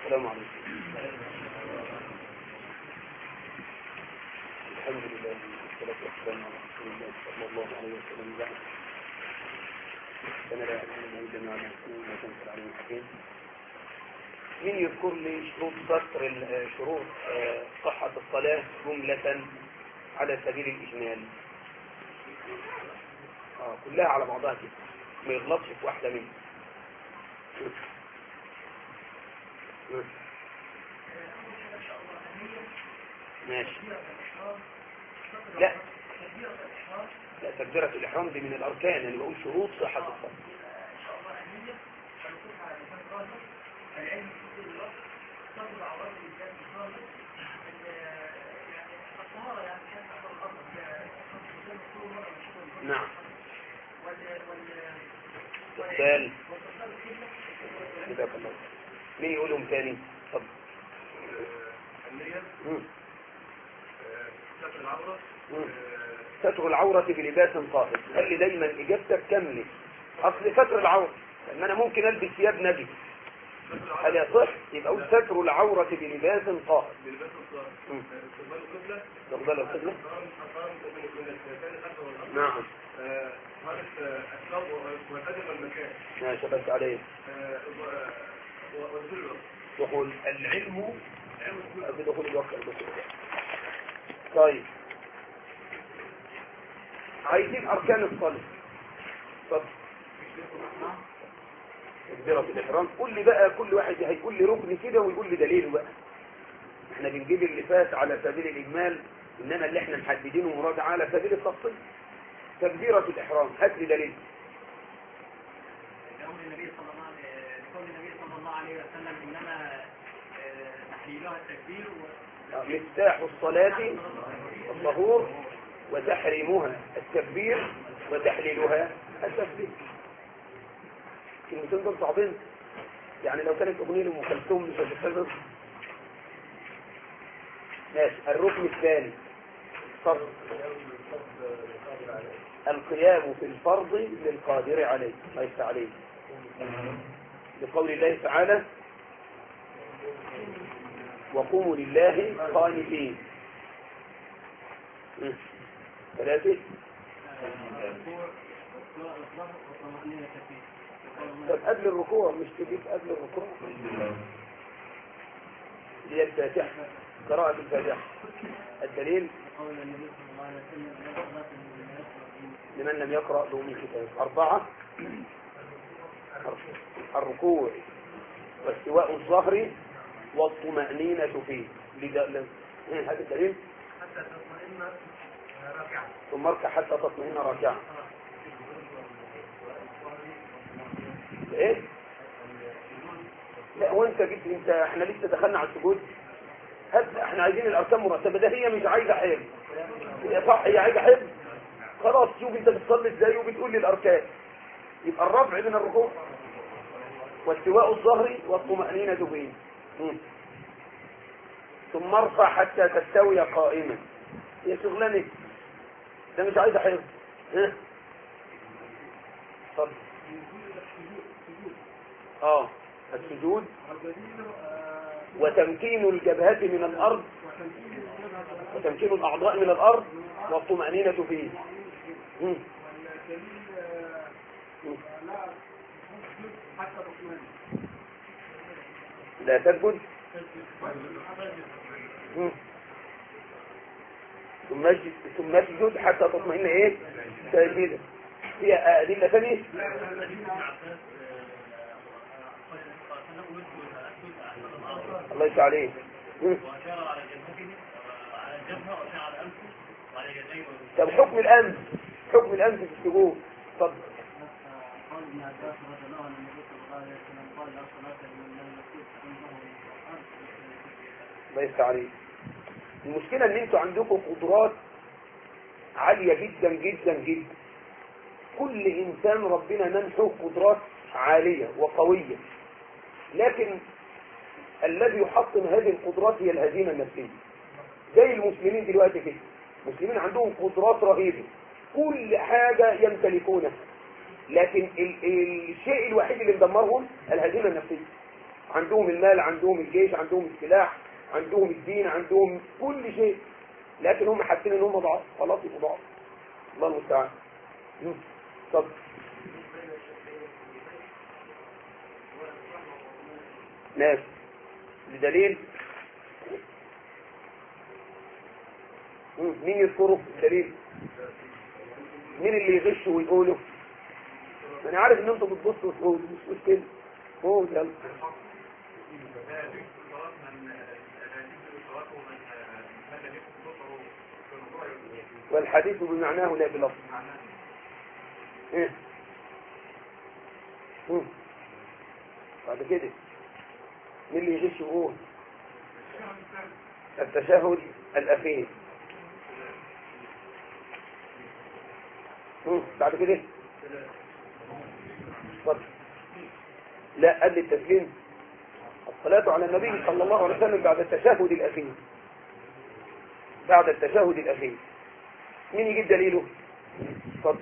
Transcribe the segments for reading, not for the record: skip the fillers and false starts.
السلام عليكم. الحمد لله والصلاة والسلام على رسول الله صلى الله عليه وسلم. بعد أنا لا أعلم جميعا ما تنزل عليه الحكيم. مين يذكر لي شروط شروط صحة الصلاة جملة على سبيل الإجمال؟ كلها على بعضها كده، ما يغلطش في واحدة منها. ماشي. لا تكبيرة الإحرام دي من الأركان، يعني بقول شروط صحة الصلاة. نعم. استقبال. مين يقولهم تاني؟ اتفضل. ستر العورة بلباس طاهر. خلي دايما اجابتك كامله. اصل ستر العورة لان انا ممكن البس ثياب نجس، هل يصح؟ يبقى اقول ستر العورة بلباس طاهر. استقبال القبلة. نعم. ماشي بس عليه. دخول العلم بدخول الوقت. طيب عايزين اركان الصلاة. طب تكبيرة الإحرام. قول لي بقى، كل واحد هيقول لي ركن كده ويقول لي دليله بقى. احنا بنجيب اللي فات على سبيل الإجمال، إنما اللي احنا محددينه مراجعة على سبيل التفصيل. تكبيرة الإحرام هات لي دليل. قول النبي صلى الله عليه وسلم إنما تحليلها التكبير مفتاح الصلاة الطهور وتحريمها التكبير وتحليلها التكبير. كلمتين دول صعبين، يعني لو كانت أغنية لأم كلثوم مش هتتحفظ. ماشي. الركن الثاني فرض. القيام في الفرض للقادر عليه ليس عليه، لقول الله تعالى وقوموا لله قانتين. ثلاثة. طب قبل الركوع مش تجيب قبل الركوع هي الفاتحة، قراءة الفاتحة. الدليل لمن لم يقرأ بأم الكتاب. 4. الركوع واستواء الظهر والطمأنينة فيه. هذا الدليل. حتى تطمئن راكعا. ثم اركع حتى تطمئن راكعا. ايه؟ لا وانت جيت احنا لسه دخلنا على السجود. احنا عايزين الاركان مرتبه. ده هي مش عايزه حفظ. هي صح، هي عايزه حفظ. خلاص شوف انت بتصلي ازاي وبتقول لي الاركان. يبقى الرفع من الركوع واستواء الظهر والطمأنينة به. ثم ارفع حتى تستوي قائما. هي شغلانه ده مش عايزه حفظ. اتفضل. السجود وتمكين الجبهة من الأرض وتمكين الأعضاء من الأرض والطمأنينة فيه. لا تسجد ثم اسجد حتى تطمئن ايه ساجدا. هي أدلة ثانية. الله يسعى عليه. طب حكم الأنف في السجود. اتفضل. الله يسعى عليه. المشكلة ان انتوا عندكم قدرات عالية جدا جدا جدا. كل انسان ربنا منحه قدرات عالية وقوية، لكن الذي يحطم هذه القدرات هي الهزيمة النفسية. زي المسلمين دلوقتي كده، المسلمين عندهم قدرات رهيبة، كل حاجة يمتلكونها، لكن الشيء الوحيد اللي مدمرهم الهزيمة النفسية. عندهم المال، عندهم الجيش، عندهم السلاح، عندهم الدين، عندهم كل شيء، لكن هم حاسين ان هم ضعاف، خلاص يبقوا ضعاف. الله المستعان. طب ماشي، بدليل مين يذكره الدليل؟ مين اللي يغش ويقوله؟ انا عارف ان انتوا بتبصوا وتقولوا مش مشكله. هو يلا. والحديث بمعناه لا بلفظ. ايه بعد كده مين اللي يغش ويقول؟ التشهد الاخير. بعد كده اتفضل. لا، قبل التسليم الصلاة على النبي صلى الله عليه وسلم بعد التشهد الأخير. بعد التشهد الأخير مين يجيب دليله؟ اتفضل.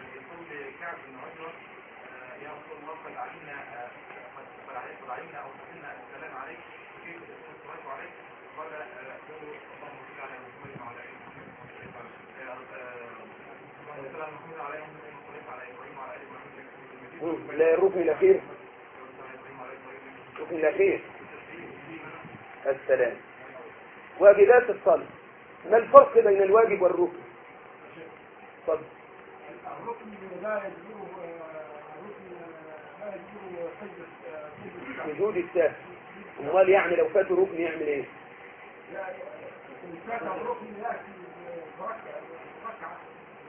لا، الركن الأخير. الركن الأخير السلام. واجبات الصلاة، ما الفرق بين الواجب والركن؟ اتفضل. الركن لا يجوز وجود السهل. امال يعني لو فاته ركن يعمل ايه؟ فات الركن ياتي بركعه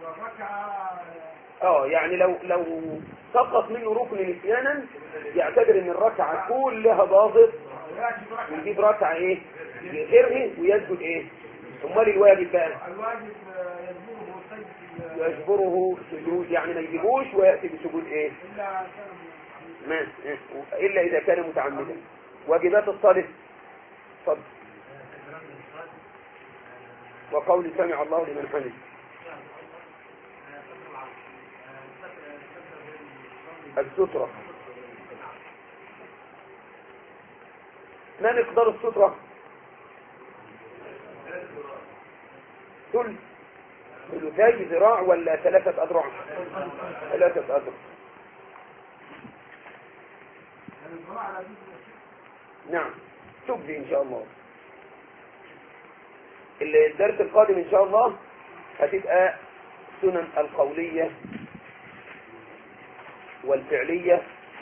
يعني لو سقط منه ركن نسيانا يعتبر ان الركعه كلها باظت، ويجيب ركعه ايه غيرها ويسجد ايه. امال الواجب بقى؟ الواجب يجبره سجود، يعني ما يجيبوش وياتي بسجود ايه؟ الا اذا كان متعمدا. واجبات الصلاه اتفضل. وقول سمع الله لمن حمده. السترة، ما مقدار السترة؟ ثلثي ذراع ولا 3 أذرع؟ 3 أذرع. نعم تبدي إن شاء الله. الدرس القادم إن شاء الله هتبقى سنن القولية والفعلية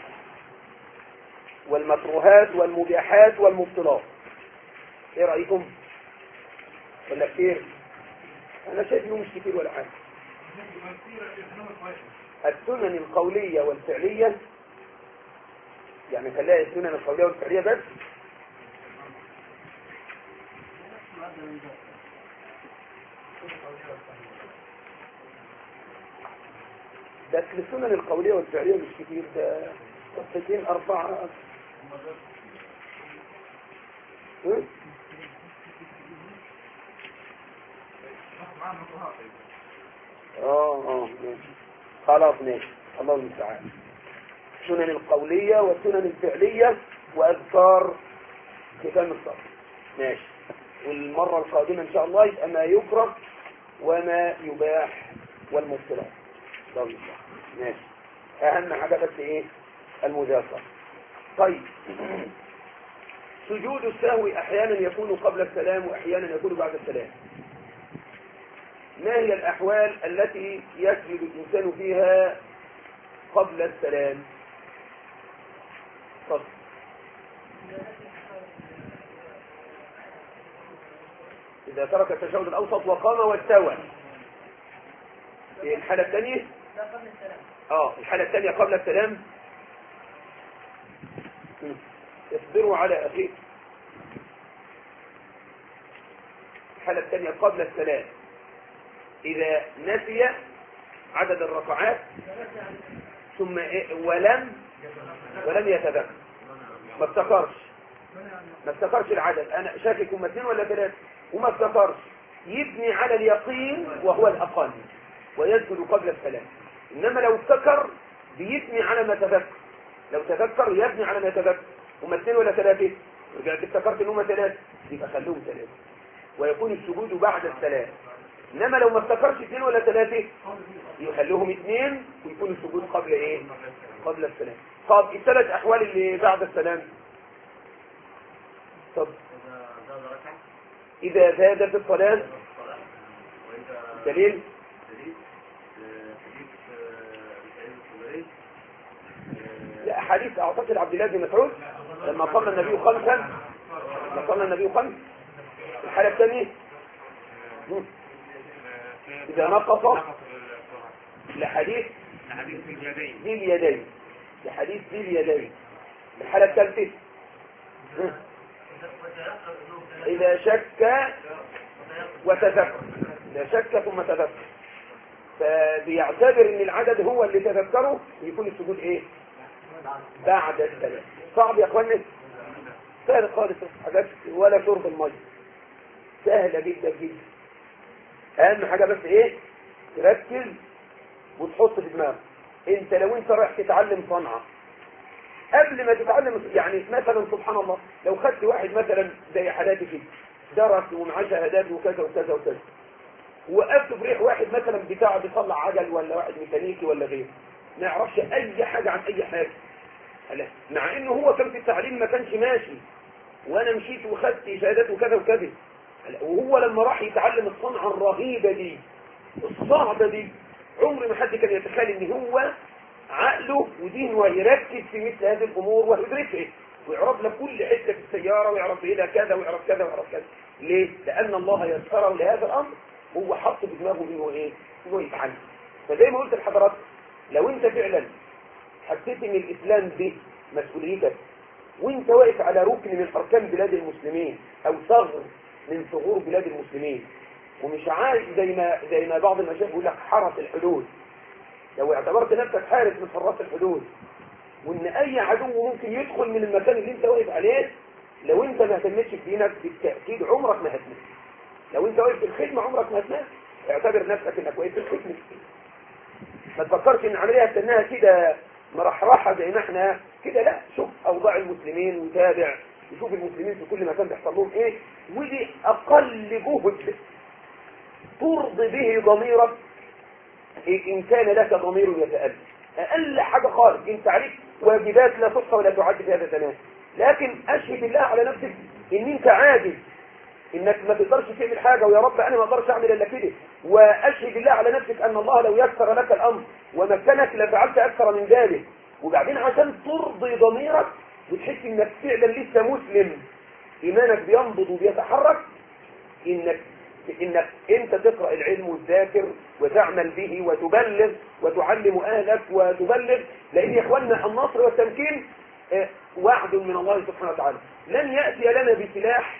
والمكروهات والمباحات والمبطلات. ايه رأيكم؟ ولا كتير؟ انا شايف انه مش كتير ولا حاجة. السنن القولية والفعلية، يعني خليها السنن القولية والفعلية بس. بس السنن القولية والفعلية مش كتير، ده قصتين 4. ماشي خلاص ماشي. الله المستعان. السنن القولية والسنن الفعلية وأذكار ختام الصلاة. ماشي. والمرة القادمة إن شاء الله يبقى ما يكره وما يباح والمبطلات. ماشي. أهم حاجة بس إيه؟ المذاكرة. طيب سجود السهو أحيانا يكون قبل السلام وأحيانا يكون بعد السلام. ما هي الأحوال التي يسجد الإنسان فيها قبل السلام؟ طب إذا ترك التشهد الأوسط وقام واستوى. الحالة الثانية الحالة الثانية قبل السلام. اصبروا على أخيك. الحالة الثانية قبل السلام إذا نسي عدد الركعات ثم ولم يتذكر، ما افتكرش العدد. أنا شاكك هم 2 ولا 3 وما افتكرش، يبني على اليقين وهو الأقل ويسجد قبل السلام. إنما لو افتكر بيبني على ما تذكر، لو تذكر يبني على ما تذكر. هم 2 ولا 3؟ رجعت افتكرت ان هم 3، يبقى خلوهم 3 ويكون السجود بعد السلام. انما لو ما افتكرش 2 ولا 3 يخلوهم 2 ويكون السجود قبل ايه؟ قبل السلام. طب ال3 احوال اللي بعد السلام. طب اذا زادت الصلاه دليل لا حديث اعتقد عبد الله بن مسعود لما صلى النبي 5 الحاله الثانيه اذا نقص لحديث ذي اليدين لحديث ذي اليدين. الحاله الثالثه اذا شك وتذكر، اذا شك ثم تذكر، فبيعتبر ان العدد هو اللي تذكره يكون السجود ايه؟ بعد السلام. صعب يا اخواني؟ سهل خالص حاجات ولا شرب الميه، سهله جدا جدا. اهم حاجه بس ايه؟ تركز وتحط في دماغك. انت لو انت رايح تتعلم صنعه قبل ما تتعلم، يعني مثلا سبحان الله لو خدت واحد مثلا زي حالاتي كده درس ومعاه شهادات وكذا وكذا وكذا، وقفت في ريح واحد مثلا بتاع بيطلع عجل ولا واحد ميكانيكي ولا غيره ما يعرفش اي حاجه عن اي حاجه، مع انه هو كان في التعليم ما كانش ماشي وانا مشيت وخدت شهادات وكذا وكذا، وهو لما راح يتعلم الصنعه الرهيبه دي الصعبه دي عمر ما حد كان يتخيل ان هو عقله ودينه يركز في مثل هذه الامور ويدركها ويعرف لك كل حته في السياره ويعرف ايه كذا ويعرف كذا ويعرف كذا. ليه؟ لان الله يسره لهذا الامر، هو حط في دماغه انه ايه؟ انه يتعلم. فزي ما قلت لحضراتكم لو انت فعلا حسيت ان الاسلام ده مسؤوليتك وانت واقف على ركن من اركان بلاد المسلمين او ثغر من ثغور بلاد المسلمين ومش عايز زي ما بعض المشايخ يقول لك حرس الحدود، لو اعتبرت نفسك حارس من حراس الحدود وان اي عدو ممكن يدخل من المكان اللي انت واقف عليه، لو انت ما اهتمتش بدينك بالتاكيد عمرك ما هتموت. لو انت واقف في الخدمه عمرك ما هتموت، اعتبر نفسك انك واقف في الخدمه. ما تفكرش ان العمليه هتستناها كده مرحرحه زي ما احنا كده، لا، شوف اوضاع المسلمين وتابع وشوف المسلمين في كل مكان بيحصل لهم ايه، ودي اقل جهد ترضي به ضميرك إن كان لك ضمير يتألم. أقل حاجة خالص انت عليك واجبات لا تحصى ولا تعد في هذا الزمان، لكن أشهد الله على نفسك إن أنت عاجز، إنك ما تقدرش تعمل حاجة ويا رب أنا ما أقدرش أعمل إلا كده، وأشهد الله على نفسك أن الله لو يسر لك الأمر ومكنك لفعلت أكثر من ذلك. وبعدين عشان ترضي ضميرك وتحس إنك فعلا لسه مسلم إيمانك بينبض وبيتحرك، إنك انت تقرأ العلم وتذاكر وتعمل به وتبلغ وتعلم اهلك وتبلغ، لان يا اخواننا النصر والتمكين وعد من الله سبحانه وتعالى. لن يأتي لنا بسلاح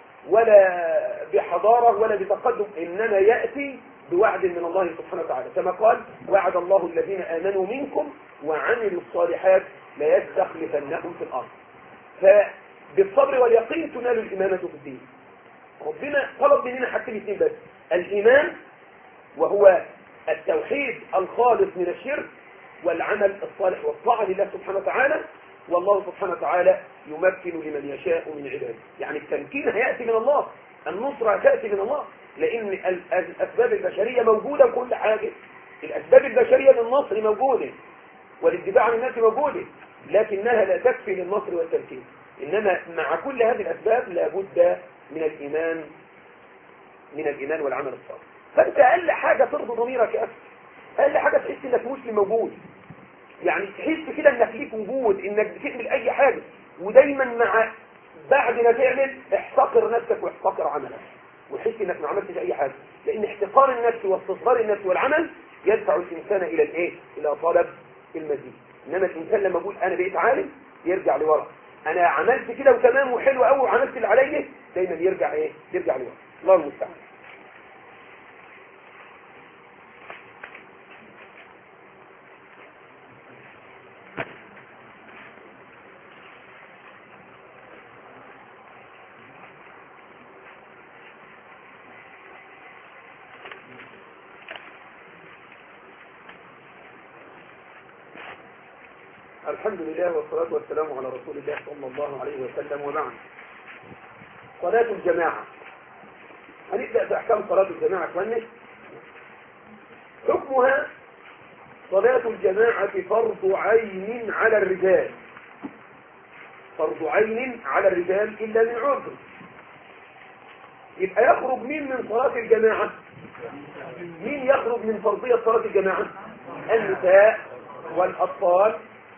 ولا بحضارة ولا بتقدم، انما يأتي بوعد من الله سبحانه وتعالى، كما قال وعد الله الذين آمنوا منكم وعملوا الصالحات ليستخلفنهم في الارض. فبالصبر واليقين تنال الامامة في الدين. ربنا طلب مننا حاجتين اثنين بس، الايمان وهو التوحيد الخالص من الشرك، والعمل الصالح والطاعه لله سبحانه وتعالى، والله سبحانه وتعالى يمكن لمن يشاء من عباده. يعني التمكين هياتي من الله، النصره هتاتي من الله، لان الاسباب البشريه موجوده وكل حاجه، الاسباب البشريه للنصر موجوده والاتباع عن الناس موجوده، لكنها لا تكفي للنصر والتمكين. انما مع كل هذه الاسباب لابد من الإيمان والعمل الصالح. فأنت أقل حاجة ترضي ضميرك يا أخي، أقل حاجة تحس إنك مسلم موجود، يعني تحس كده إنك ليك وجود، إنك بتعمل أي حاجة، ودايما مع بعد ما تعمل احتقر نفسك واحتقر عملك وحس إنك ما عملتش أي حاجة، لأن احتقار النفس واستصغار النفس والعمل يدفع الإنسان إلى الإيه؟ إلى طلب المزيد. إنما الإنسان لما يقول أنا بقيت عالم يرجع لورا، انا عملت كده وتمام وحلو قوي وعملت اللي عليا، دايما يرجع لورا. الله المستعان. الحمد لله والصلاة والسلام على رسول الله صلى الله عليه وسلم، وبعد. صلاة الجماعة. هنبدأ في أحكام صلاة الجماعة كويس. حكمها: صلاة الجماعة فرض عين على الرجال، فرض عين على الرجال إلا من عذر. يبقى يخرج مين من صلاة الجماعة؟ مين يخرج من فرضية صلاة الجماعة؟ النساء والأطفال،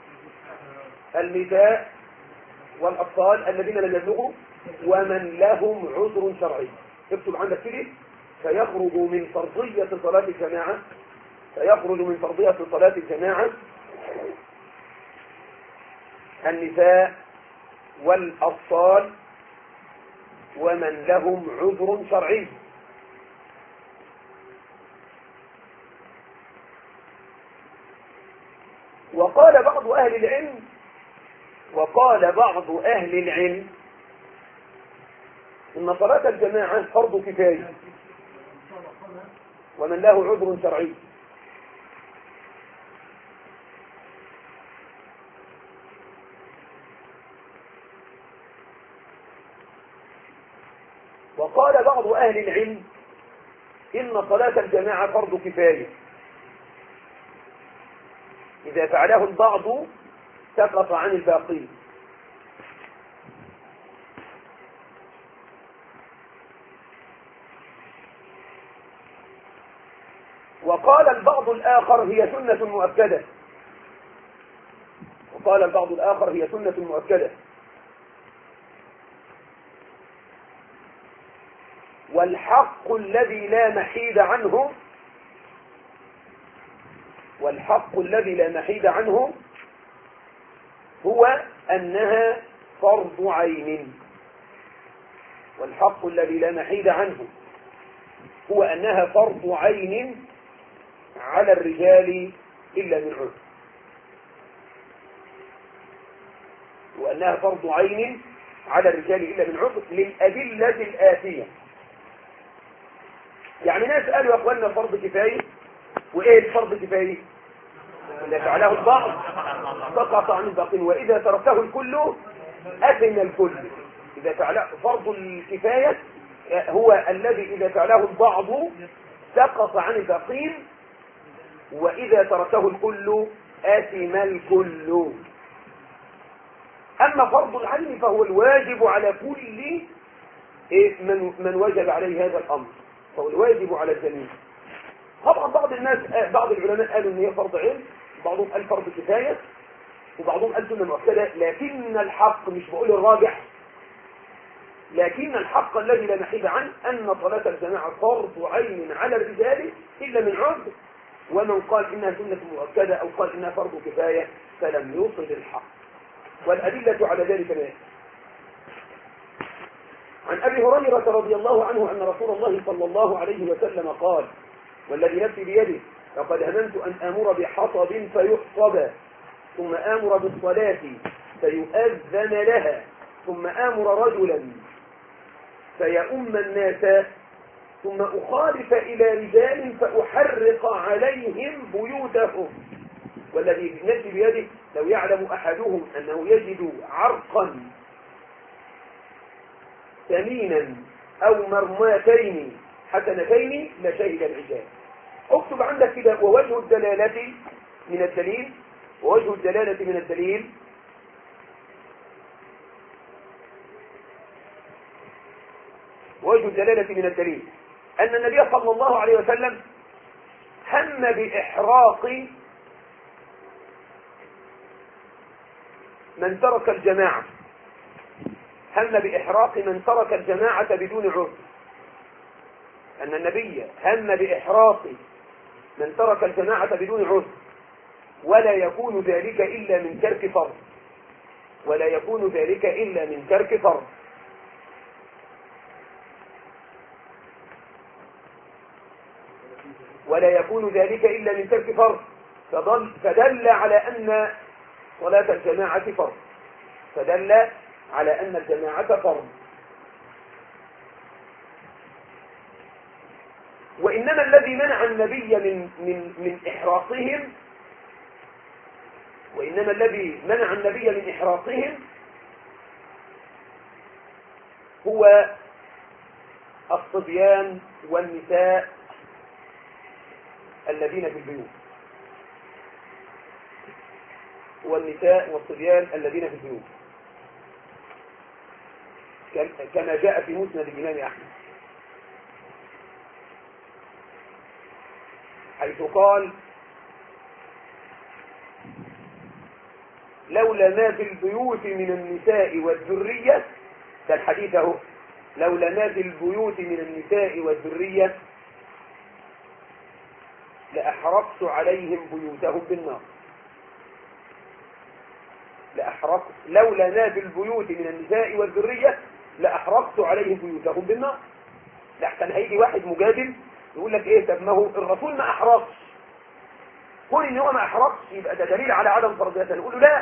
النساء والأطفال الذين لم يبلغوا، ومن لهم عذر شرعي. اكتب عندك كده: فيخرج من فرضية صلاة الجماعة، فيخرج من فرضية صلاة الجماعة النساء والأطفال ومن لهم عذر شرعي. وقال بعض أهل العلم إن صلاة الجماعة فرض كفاية ومن له عذر شرعي. وقال بعض أهل العلم إن صلاة الجماعة فرض كفاية، إذا فعله البعض سقط عن الباقين. وقال البعض الآخر هي سنة مؤكدة، وقال البعض الآخر هي سنة مؤكدة. والحق الذي لا محيد عنه، والحق الذي لا محيد عنه هو أنها فرض عين. والحق الذي لا محيد عنه هو أنها فرض عين على الرجال إلا من عذر، وأنها فرض عين على الرجال إلا من عذر للأدلة الآتية. يعني ناس قالوا يا أخواننا فرض كفاية. وإيه الفرض كفاية؟ إذا فعله البعض سقط عن الباقين، وإذا تركه الكل أثم الكل. إذا فعله فرض الكفاية هو الذي إذا فعله البعض سقط عن الباقين، وإذا تركه الكل آثم الكل. أما فرض العين فهو الواجب على كل من وجب عليه هذا الأمر، فهو الواجب على الجميع. طبعا بعض العلماء قالوا ان هي فرض عين، بعضهم قال فرض كفايه، وبعضهم قال سنه مؤكده. لكن الحق، مش بقول الراجح، لكن الحق الذي لا محيد عنه ان صلاه الجماعه فرض عين على الرجال الا من عذر. ومن قال انها سنه مؤكده او قال انها فرض كفايه فلم يوصل الحق، والادله على ذلك ما. عن أبي هريرة رضي الله عنه أن رسول الله صلى الله عليه وسلم قال: والذي نفسي بيده لقد هممت أن آمر بحطب فيحصب، ثم آمر بالصلاة فيؤذن لها، ثم آمر رجلا فيؤم الناس، ثم أخالف إلى رجال فأحرق عليهم بيوتهم. والذي نفسي بيده لو يعلم أحدهم أنه يجد عرقا ثمينا أو مرماتين حسنتين لشهد العجاب. اكتب عندك كده: ووجه الدلالة من الدليل، ووجه الدلالة من الدليل ووجه الدلالة من الدليل أن النبي صلى الله عليه وسلم هم بإحراق من ترك الجماعة، هم بإحراق من ترك الجماعة بدون عذر. أن النبي هم بإحراق من ترك الجماعة بدون عذر، ولا يكون ذلك إلا من ترك فرض، ولا يكون ذلك إلا من ترك فرض. ولا يكون ذلك إلا من ترك فرض، فدل على أن صلاة الجماعة فرض، فدل على أن الجماعة فرض. وإنما الذي منع النبي من إحراقهم وإنما الذي منع النبي من إحراقهم هو الصبيان والنساء الذين في البيوت، والنساء والصبيان الذين في البيوت، كما جاء في مسند الإمام أحمد حيث قال: لولا ما في البيوت من النساء والذرية، ده الحديث اهو، لولا ما في البيوت من النساء والذرية لأحرقت عليهم بيوتهم بالنار. لولا ما في البيوت من النساء والذرية لأحرقت عليهم بيوتهم بالنار. لحسن هيجي واحد مجادل يقول لك ايه، طب ما هو الرسول ما احرقش، كون ان هو ما احرقش يبقى ده دليل على عدم فرضيته. نقول له لا،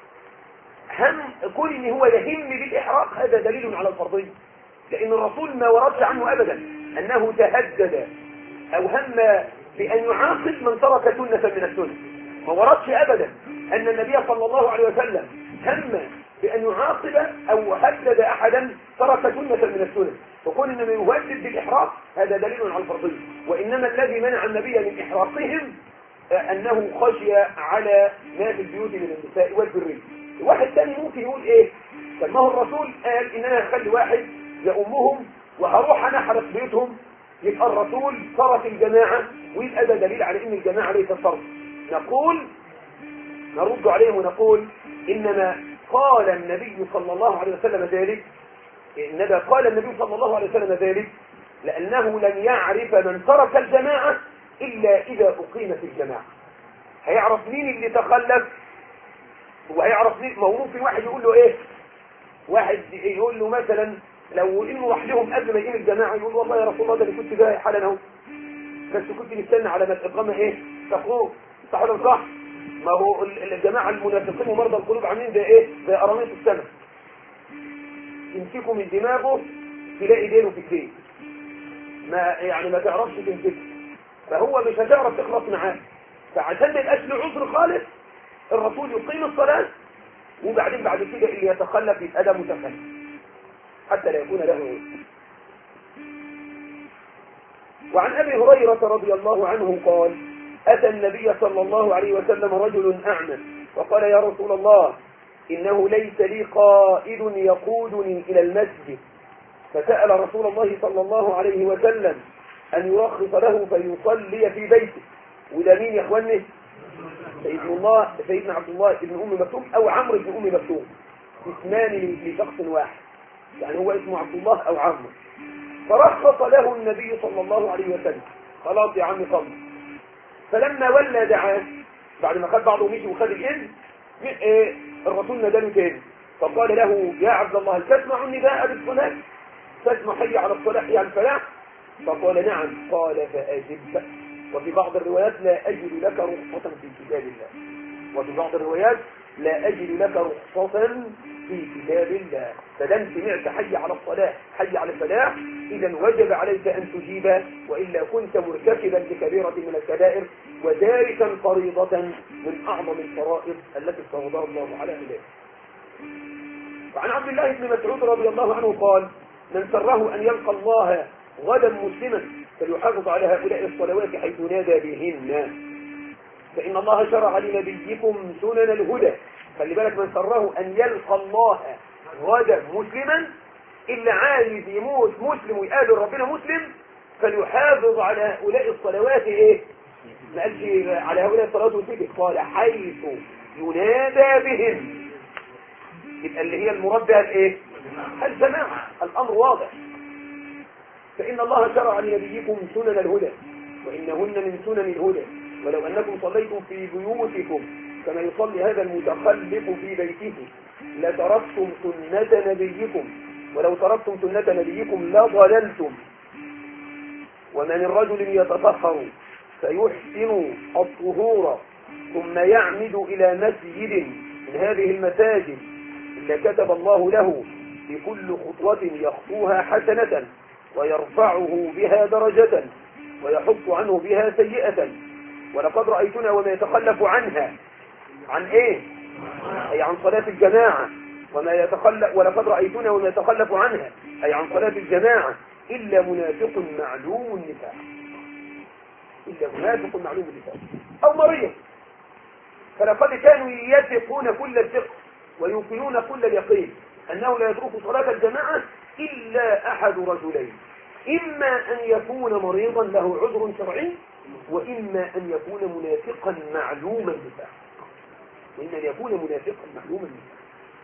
كون ان هو يهم بالاحراق هذا دليل على الفرضيه، لان الرسول ما وردش عنه ابدا انه تهدد او هم بان يعاقب من ترك سنه من السنن. ما وردش ابدا ان النبي صلى الله عليه وسلم هم بان يعاقب او هدد احدا ترك سنه من السنن. فكون انه يهدد بالاحراق هذا دليل على الفرضيه، وانما الذي منع النبي من احراقهم انه خشي على ما في البيوت من النساء والذريه. واحد ثاني ممكن يقول ايه، طب ما هو الرسول قال ان انا هخلي واحد يأمهم وهروح انا احرق بيوتهم، يبقى الرسول ترك الجماعه، ويبقى ده دليل على ان الجماعه ليست فرض. نقول نرد عليهم ونقول انما قال النبي صلى الله عليه وسلم ذلك، إنما قال النبي صلى الله عليه وسلم ذلك لأنه لن يعرف من ترك الجماعة إلا إذا أقيمت الجماعة. هيعرف مين اللي تخلف، وهيعرف مين. ما هو ممكن واحد يقول له إيه، واحد يقول له مثلا لو إنه وحدهم قبل ما يقيم الجماعة يقول والله يا رسول الله ده اللي كنت جاي حالا أهو، بس كنت مستنى على ما الإقامة إيه تخوف، صح ولا صح؟ ما هو الجماعة المنافقين ومرضى القلوب عاملين زي إيه، زي قراميط السماء، تمسكه من دماغه تلاقي دينه في الدين، ما تعرفش تمسكه، فهو مش هتعرف تخلص معاه. فعشان ما يبقاش له عذر خالص الرسول يقيم الصلاة، وبعدين بعد كده اللي يتخلف يبقى ده متخلف حتى لا يكون له عذر. وعن أبي هريرة رضي الله عنه قال: أتى النبي صلى الله عليه وسلم رجل أعمى وقال: يا رسول الله إنه ليس لي قائد يقودني إلى المسجد، فسأل رسول الله صلى الله عليه وسلم أن يرخص له فيصلي في بيته. وده مين يا أخواني؟ سيدنا عبد الله بن أم مكتوم أو عمرو بن أم مكتوم، اسمان لشخص واحد، يعني هو اسمه عبد الله أو عمرو. فرخص له النبي صلى الله عليه وسلم، خلاص يا عمي صلي. فلما ولى دعاه بعد ما خد بعضه ومشي وخد الإذن، الرسول ناداه تاني فقال له: يا عبد الله هل تسمع النداء بالصلاة؟ تسمع حي على الصلاة حي على الفلاح؟ فقال: نعم. قال: فأجب. وفي بعض الروايات: لا أجد لك رخصة في كتاب الله. وفي بعض الروايات: لا أجد لك رخصة في كتاب الله. فلن سمعت حي على الصلاة حي على الفلاح إذا وجب عليك أن تجيب، وإلا كنت مرتكبا لكبيرة من الكبائر وتاركا فريضة من أعظم الفرائض التي افترضها الله على عباده. وعن عبد الله بن مسعود رضي الله عنه قال: من سره أن يلقى الله غدا مسلما فليحافظ على هؤلاء الصلوات حيث نادى بهن، فإن الله شرع لنبيكم سنن الهدى. خلي بالك، من سره أن يلقى الله غدا مسلما، إلا عايز يموت مسلم ويقابل ربنا مسلم فليحافظ على هؤلاء الصلوات. إيه؟ ما قالش على هؤلاء الصلوات والذكر، قال حيث ينادى بهم، يبقى اللي هي المراد بها الايه؟ الجماعة. الأمر واضح. فإن الله شرع لنبيكم سنن الهدى وإنهن من سنن الهدى، ولو أنكم صليتم في بيوتكم كما يصلي هذا المتخلف في بيته لتركتم سنة نبيكم، ولو تركتم سنة نبيكم لضللتم. وما من رجل يتطهر فيحسن الطهور ثم يعمد إلى مسجد من هذه المساجد إلا كتب الله له بكل خطوة يخطوها حسنة ويرفعه بها درجة ويحط عنه بها سيئة. ولقد رأيتنا وما يتخلف عنها عن ايه؟ اي عن صلاة الجماعة، وما يتخلف، ولقد رأيتنا وما يتخلف عنها، اي عن صلاة الجماعة، الا منافق معلوم النفاق، الا منافق معلوم النفاق او مريض. فلقد كانوا يثقون كل الثقة ويوقنون كل اليقين انه لا يترك صلاة الجماعة الا احد رجلين، اما ان يكون مريضا له عذر شرعي، واما ان يكون منافقا معلوم النفاق، وإن أن يكون منافقا معلوما منه.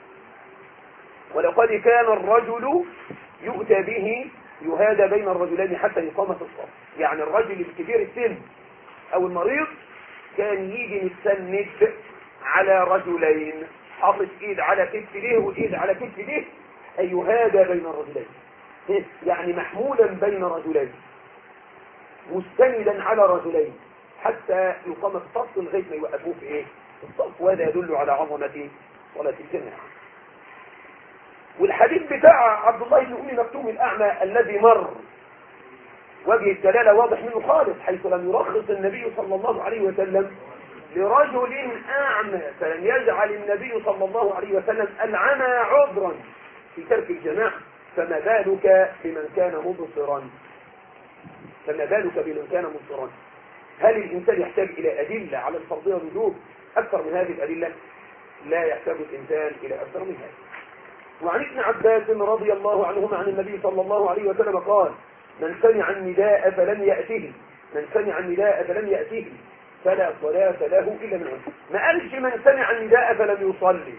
ولقد كان الرجل يؤتى به يهادى بين الرجلين حتى إقامة الصف، يعني الرجل الكبير السن أو المريض كان يجي متسند على رجلين، حاطط إيد على كتف له وإيد على كتف له، أي يهادى بين الرجلين، يعني محمولا بين رجلين مستندا على رجلين حتى يقام الصف لغاية ما يوقفوه في إيه؟ الصف. وهذا يدل على عظمة صلاة الجماعة. والحديث بتاع عبد الله بن أم مكتوم الأعمى الذي مر وجه الدلالة واضح منه خالص، حيث لم يرخص النبي صلى الله عليه وسلم لرجل أعمى، فلم يجعل النبي صلى الله عليه وسلم العمى عذرا في ترك الجماعة، فما بالك بمن كان مبصرا، فما بالك بمن كان مبصرا. هل الإنسان يحتاج إلى أدلة على الفرضية والوجوب أكثر من هذه الأدلة؟ لا يحتاج الإنسان إلى أكثر من هذا. وعن ابن عباس رضي الله عنهما عن النبي صلى الله عليه وسلم قال: من سمع النداء فلم يأته، من سمع النداء فلم يأته فلا صلاة له إلا من عنده. ما قالش من سمع النداء فلم يصلي،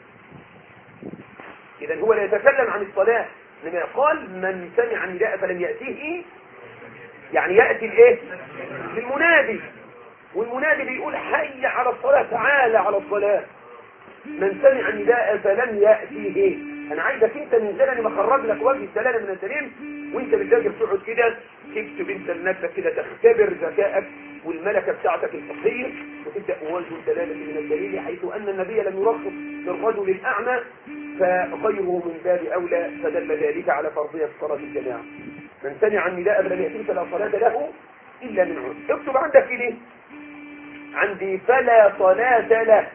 إذن هو لا يتكلم عن الصلاة، لما قال من سمع النداء فلم يأته، يعني يأتي الايه؟ المنادي، والمنادي بيقول حي على الصلاة، تعالى على الصلاة. من سمع النداء فلم يأتيه، انا عايزك انت من زلني مخرج لك وجه الدلالة من الدليل، وانت بتذاكر تقعد كده تكتب انت لنفسك كده، تختبر ذكائك والملكة بتاعتك الفقهية، وتبدأ وجه الدلالة من الدليل، حيث ان النبي لم يرخص للرجل الأعمى فغيره من باب أولى، فدل ذلك على فرضية صلاة الجماعة. من سمع النداء فلم يأتيه فلا صلاة له إلا من عذر. اكتب عندك كده عندي فلا صلاة له.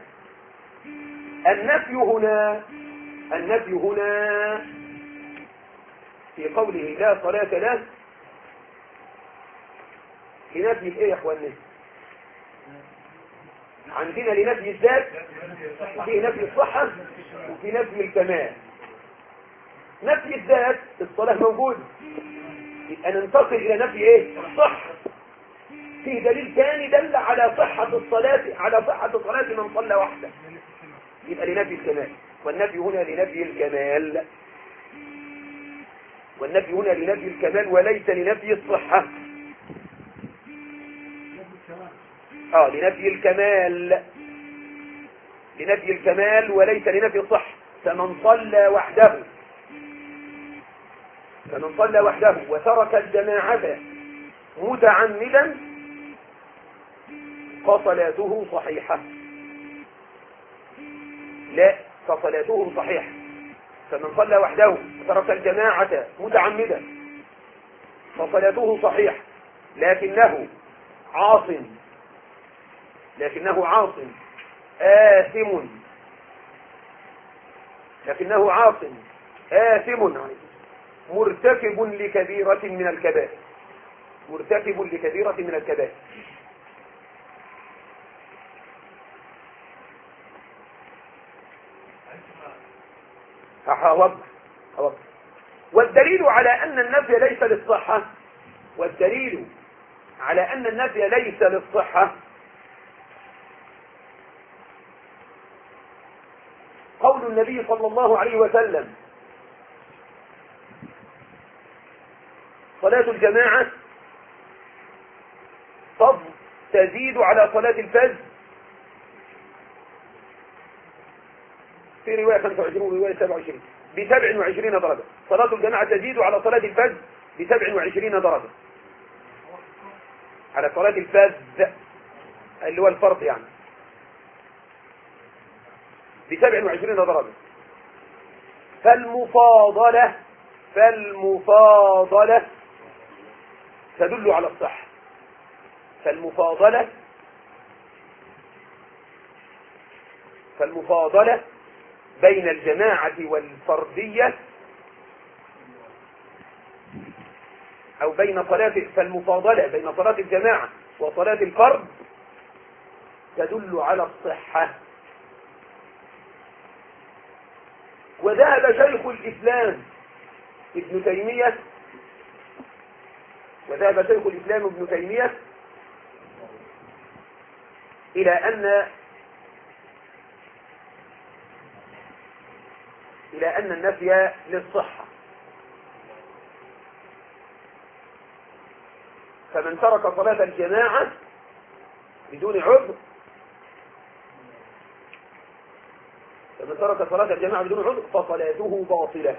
النفي هنا في قوله لا صلاة له لنفي الايه يا اخواني؟ عندنا لنفي الذات، وفي نفي الصحة، وفي نفي الكمال. نفي الذات الصلاة موجودة، يبقى ننتقل إلى نفي إيه؟ الصحة. فيه دليل ثاني دل على صحة الصلاة، على صحة صلاة من صلى وحده، يبقى لنفي الكمال. والنفي هنا لنفي الكمال، والنفي هنا لنفي الكمال وليس لنفي الصحة. لنفي الكمال، لنفي الكمال وليس لنفي الصحة. فمن صلى وحده وترك الجماعة متعمدا فصلاته صحيحة. لا، فصلاته صحيحة. فمن صلى وحده وترك الجماعة متعمدا فصلاته صحيحة، لكنه عاص آثم مرتكب لكبيرة من الكبائر. والدليل على أن النفي ليس للصحة قول النبي صلى الله عليه وسلم: صلاة الجماعة تزيد على صلاة الفجر، في رواية 25 ورواية 27 ب27 درجة. صلاة الجماعة تزيد على صلاة الفجر ب27 درجة، على صلاة الفجر اللي هو الفرض يعني ب27 درجة. فالمفاضلة تدل على الصحة. فالمفاضلة بين الجماعة والفردية أو فالمفاضلة بين صلاة الجماعة وصلاة الفرد تدل على الصحة. وذهب شيخ الإسلام ابن تيمية إلى أن النفي للصحة، فمن ترك صلاة الجماعة بدون عذر فصلاته باطلة.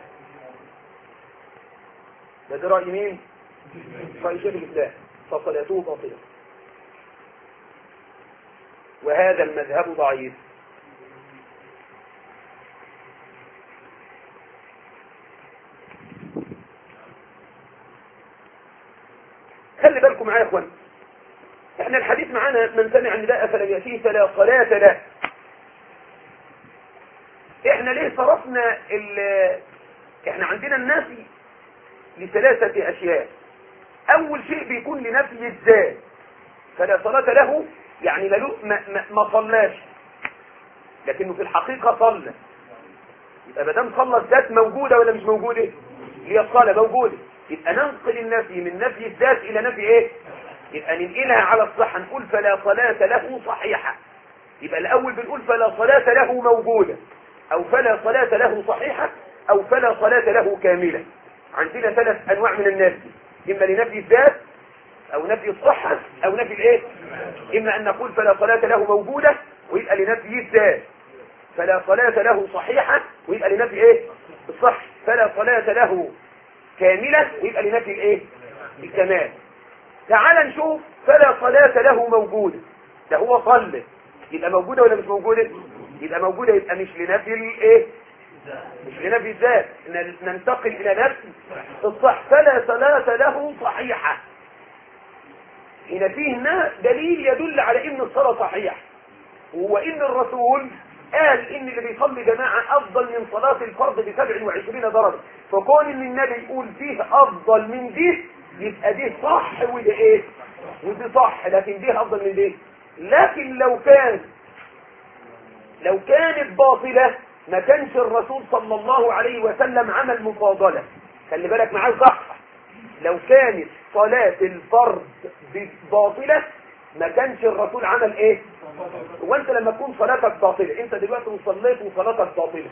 ده رأي مين؟ رأي شيخ الإسلام، فصلاته باطلة، وهذا المذهب ضعيف. خلي بالكم معايا يا اخوان، احنا الحديث معانا من سمع النداء فلم يأتيه فلا صلاة له. احنا ليه صرفنا احنا عندنا النفي لثلاثة اشياء. اول شيء بيكون لنفي الذات، فلا صلاة له يعني ما صلاش، لكنه في الحقيقة صلى. يبقى ما دام صلى الذات موجودة ولا مش موجودة؟ هي الصلاة موجودة. يبقى ننقل النفي من نفي الذات الى نفي ايه؟ يبقى ننقلها على الصحة، نقول فلا صلاة له صحيحة. يبقى الاول بنقول فلا صلاة له موجودة، او فلا صلاة له صحيحة، او فلا صلاة له كاملة. عندنا ثلاث انواع من النفي، اما لنفي الذات او نفي الصحة او نفي الايه. اما ان نقول فلا صلاة له موجودة ويبقى لنفي الذات، فلا صلاة له صحيحة ويبقى لنفي ايه؟ الصح، فلا صلاة له كاملة ويبقى لنفي الايه؟ الكمال. تعال نشوف فلا صلاة له موجودة، ده هو صلى، يبقى موجودة ولا مش موجودة؟ يبقى موجودة، يبقى مش لنفي الايه؟ مش لنفي الذات، ننتقل الى نفي الصح. فلا صلاة له صحيحة، هنا فيه دليل يدل على ان الصلاة صحيحة، وان الرسول قال ان اللي بيصلي جماعة افضل من صلاة الفرض ب27 درجة. فكون ان النبي يقول فيه افضل من دي، يبقى دي صح وده ايه؟ ودي صح، لكن دي افضل من دي. لكن لو كانت باطلة ما كانش الرسول صلى الله عليه وسلم عمل مفاضلة. خلي بالك معايا صح، لو كانت صلاة الفرض باطلة ما كانش الرسول عمل ايه؟ وانت لما تكون صلاتك باطلة، انت دلوقتي وصليت وصلاتك باطلة،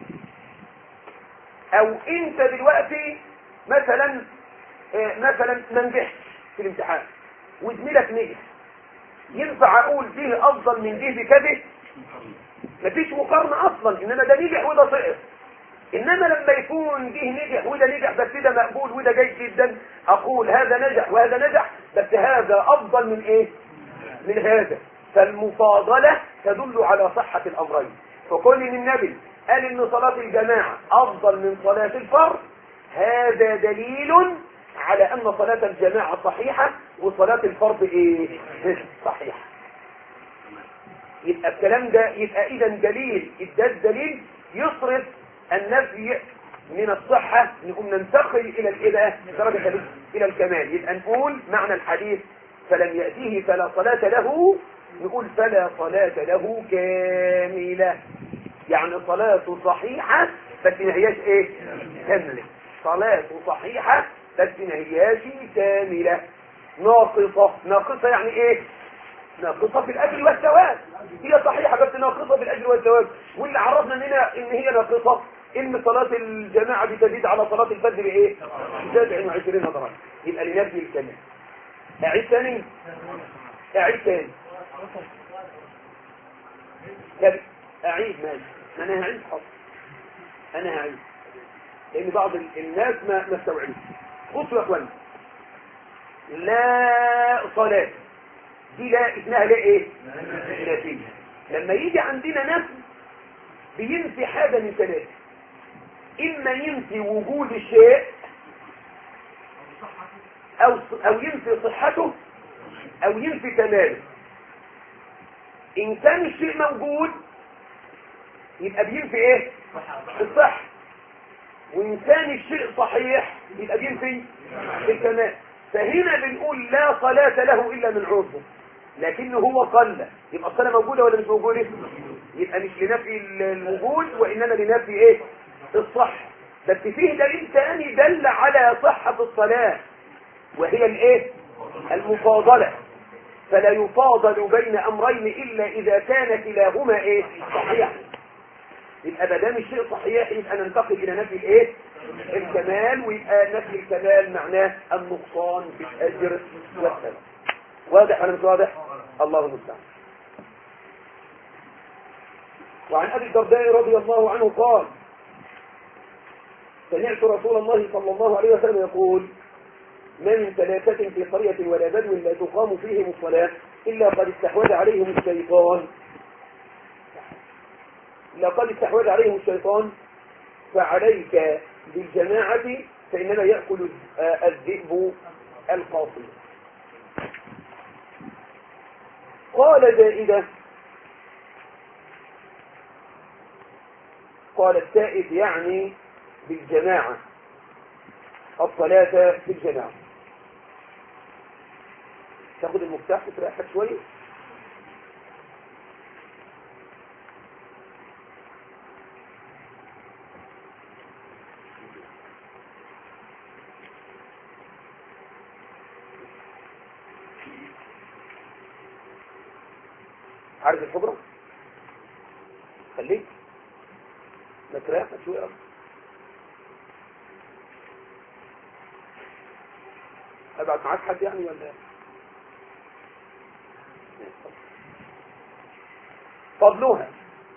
او انت دلوقتي مثلا ما نجحتش في الامتحان وزميلك نجح، ينفع اقول دي افضل من دي بكذا؟ مفيش مقارنة اصلا، انما ده نجح وده سقط. انما لما يكون ده نجح وده نجح بس ده مقبول وده جيد جدا، اقول هذا نجح وهذا نجح، بس هذا افضل من ايه؟ من هذا. فالمفاضلة تدل على صحة الامرين. فكون ان النبي قال ان صلاة الجماعة افضل من صلاة الفرد، هذا دليل على ان صلاة الجماعة صحيحة وصلاة الفرد ايه؟ صحيحة. يبقى الكلام ده يبقى اذا دليل، الدليل يصرف النفي من الصحة، نقوم ننتقل الى الايه؟ درجة الى الكمال. يبقى نقول معنى الحديث فلم يأتيه فلا صلاة له، نقول فلا صلاة له كاملة، يعني صلاة صحيحة بس ما هياش ايه؟ كاملة. صلاة صحيحة بس ما هياش كاملة. ناقصة يعني ايه؟ ناقصة في الأجر والثواب. هي صحيحة بس ناقصة في الأجر والثواب. واللي عرفنا منها ان هي ناقصة ان صلاة الجماعة بتزيد على صلاة الفجر ايه؟ 27 درجة. يبقى لنفي الكمال. اعيد تاني. اعيد ماشي، انا هعيد حق، انا هعيد لان بعض الناس ما استوعبوا. بصوا يا اخوان، لا صلاة دي لا اسمها لا ايه؟ نافية. لما يجي عندنا نفي بينفي حاجة من ثلاثة، اما ينفي وجود الشيء او ينفي صحته او ينفي كماله. ان كان الشيء موجود يبقى بينفي ايه؟ الصح. وإن كان الشيء صحيح يبقى بينفي الكمال. فهنا بنقول لا صلاة له إلا من عذر، لكنه هو صلى، يبقى الصلاة موجودة ولا مش موجودة؟ يبقى مش لنفي الوجود وإنما لنفي ايه؟ الصح. بس فيه دليل ثاني دل على صحة الصلاة، وهي الايه؟ المفاضلة. فلا يفاضل بين أمرين إلا إذا كان كلاهما ايه؟ صحيح. يبقى ما دام الشيء صحيح يبقى ننتقل إلى نفي الايه؟ الكمال. ويبقى نفي الكمال معناه النقصان في الأجر والثواب. واضح ولا مش واضح؟ الله المستعان. وعن أبي الدرداء رضي الله عنه قال: سمعت رسول الله صلى الله عليه وسلم يقول: ما من ثلاثة في قرية ولا بدو لا تقام فيهم الصلاة إلا قد استحوذ عليهم الشيطان فعليك بالجماعة فإنما يأكل الذئب القاصي. قال زائدة: قال السائد يعني بالجماعة، الصلاة في الجماعة. تاخد المفتاح وتريحك شوية. عارف الحجرة؟ خليك ما تريحك شوية أكتر. أبعت معاك حد يعني ولا؟ فضلها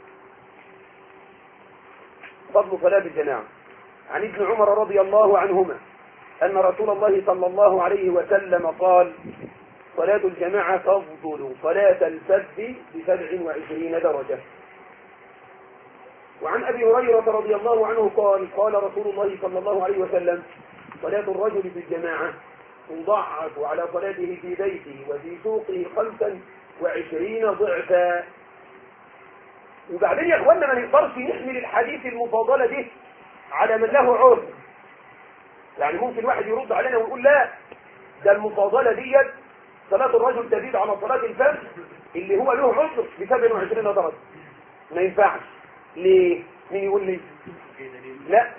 فضل صلاة الجماعة. عن ابن عمر رضي الله عنهما أن رسول الله صلى الله عليه وسلم قال: صلاة الجماعة تفضل صلاة الفذ ب27 درجة. وعن أبي هريرة رضي الله عنه قال: قال رسول الله صلى الله عليه وسلم: صلاة الرجل في الجماعة تضاعف على صلاته في بيته وفي سوقه 25 ضعفا. وبعدين يا اخوانا ما نقدرش نحمل الحديث المفاضلة دي على من له عذر. يعني ممكن واحد يرد علينا ويقول: لا، ده المفاضلة ديت صلاة الرجل تزيد على صلاة الفرد اللي هو له عذر ب27 درجة. ما ينفعش. ليه؟ مين يقول لي؟ لا،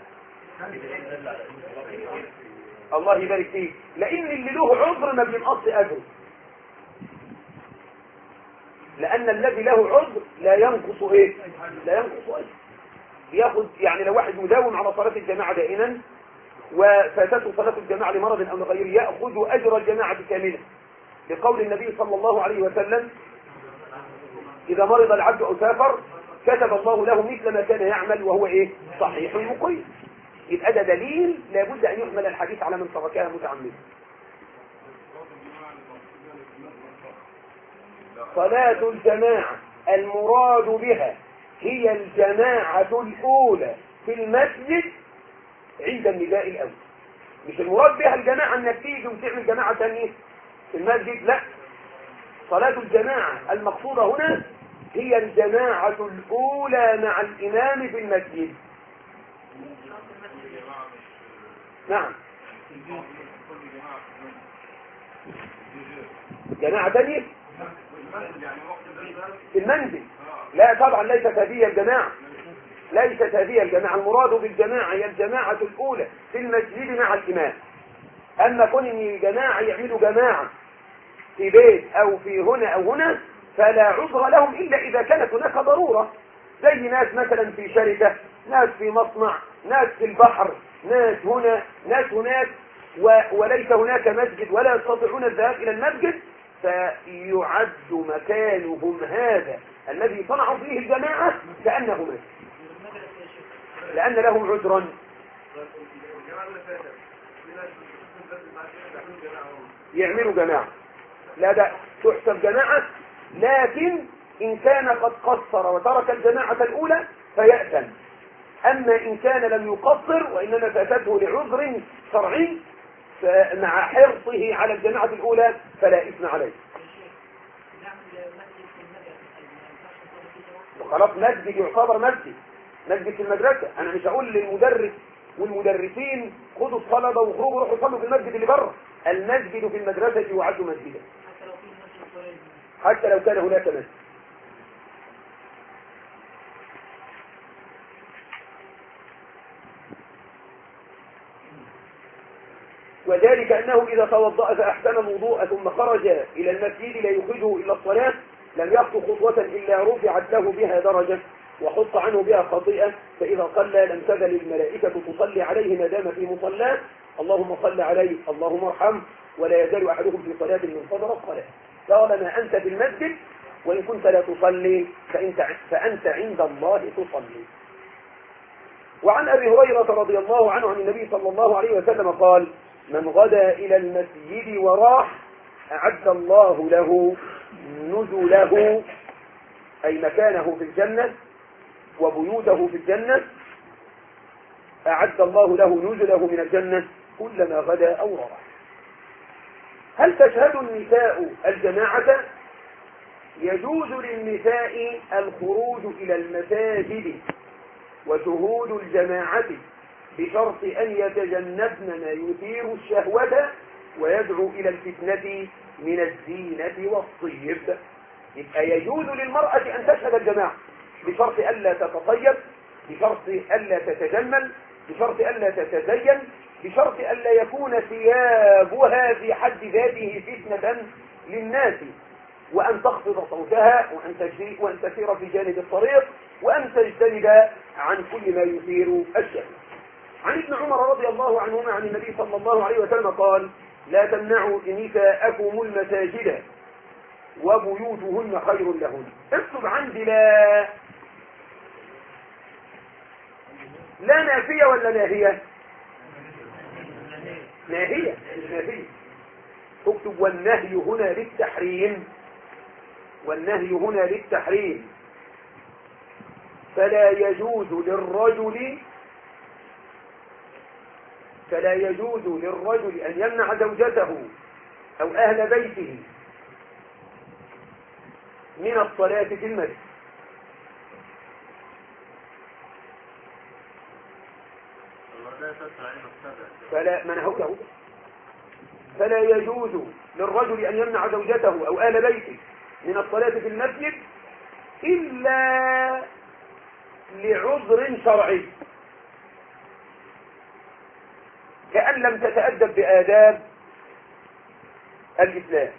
الله يبارك فيه. لأن اللي له عذر ما بينقص أجره، لأن الذي له عذر لا ينقص ايه؟ لا ينقص ايه؟ بياخد يعني لو واحد مداوم على صلاة الجماعة دائما وفاتته صلاة الجماعة لمرض أو لغيره يأخذ أجر الجماعة كاملة، لقول النبي صلى الله عليه وسلم: إذا مرض العبد أو سافر كتب الله له مثل ما كان يعمل وهو ايه؟ صحيح مقيم. يبقى ده دليل لابد أن يحمل الحديث على من تركها متعمدا. صلاة الجماعة المراد بها هي الجماعة الأولى في المسجد عند النداء الأول. مش المراد بها الجماعة انك تيجي وتعمل جماعة ثانية في المسجد، لا. صلاة الجماعة المقصودة هنا هي الجماعة الأولى مع الإمام في المسجد. نعم. جماعة ثانية في المنزل؟ لا طبعا، ليست هذه الجماعة، ليست هذه الجماعة. المراد بالجماعة هي الجماعة الأولى في المسجد مع الإمام. أما كون إن الجماعة يعملوا جماعة في بيت أو في هنا أو هنا فلا عذر لهم إلا إذا كانت هناك ضرورة، زي ناس مثلا في شركة، ناس في مصنع، ناس في البحر، ناس هنا، ناس هناك، وليس هناك مسجد ولا يستطيعون الذهاب إلى المسجد، فيعد مكانهم هذا الذي صنعوا فيه الجماعة كأنه مسجد، لأن لهم عذرا. يعملوا جماعة لا، ده تحسب جماعة، لكن إن كان قد قصر وترك الجماعة الأولى فيأثم. أما إن كان لم يقصر وإنما فاتته لعذر شرعي مع حرصه على الجماعة الأولى فلا إثم عليه. خلاص مسجد يعتبر مسجد في المدرسة. انا مش هقول للمدرس والمدرسين خدوا الطلبة واخرجوا روحوا صلوا في المسجد اللي بره. المسجد في المدرسة يعد مسجدا حتى لو كان هناك مسجد. وذلك أنه إذا توضأ فأحسن الوضوء ثم خرج إلى المسجد لا يخرجه إلا الصلاة لم يخطو خطوة إلا رفعت له بها درجة وحط عنه بها خطيئة، فإذا صلى لم تزل الملائكة تصلي عليه ما دام في مصلاه اللهم صل عليه اللهم ارحمه، ولا يزال أحدكم في صلاة منتظر الصلاة. طالما أنت في المسجد وإن كنت لا تصلي فأنت عند الله تصلي. وعن أبي هريرة رضي الله عنه عن النبي صلى الله عليه وسلم قال: من غدا إلى المسجد وراح أعد الله له نزله، أي مكانه في الجنة وبيوته في الجنة، أعد الله له نزله من الجنة كلما غدا أو راح. هل تشهد النساء الجماعة؟ يجوز للنساء الخروج إلى المساجد وشهود الجماعة بشرط أن يتجنبن ما يثير الشهوة ويدعو إلى الفتنة من الزينة والطيب. يبقى يجوز للمرأة أن تشهد الجماعة بشرط ألا تتطيب، بشرط ألا تتجمل، بشرط ألا تتزين، بشرط ألا يكون ثيابها في حد ذاته فتنة للناس، وأن تخفض صوتها وأن تسير في جانب الطريق، وأن تجتنب عن كل ما يثير الشهوة. عن ابن عمر رضي الله عنهما عن النبي صلى الله عليه وسلم قال: لا تمنعوا نساءكم المساجد وبيوتهن خير لهن. اكتب عندي لا نافية ولا ناهية؟ ناهية مش نافية. اكتب والنهي هنا للتحريم، والنهي هنا للتحريم. فلا يجوز للرجل أن يمنع زوجته أو أهل بيته من الصلاة في المسجد. فلا يجوز للرجل أن يمنع زوجته أو أهل بيته من الصلاة في المسجد إلا لعذر شرعي، كأن لم تتأدب بآداب الإسلام.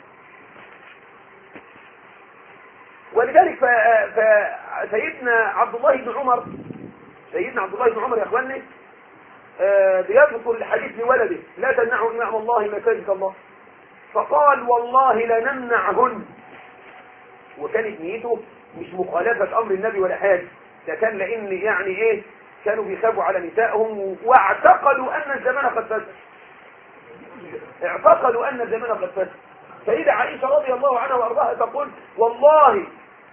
ولذلك فسيدنا عبد الله بن عمر يا اخواني بيذكر الحديث لولده: لا تمنعوا إمام الله مساجد الله. فقال: والله لنمنعهن. وكانت نيته مش مخالفة أمر النبي ولا حاجة، ده كان لأن يعني إيه كانوا بيخافوا على نسائهم واعتقدوا أن الزمان قد فسد. سيدة عائشة رضي الله عنها وأرضاها تقول: والله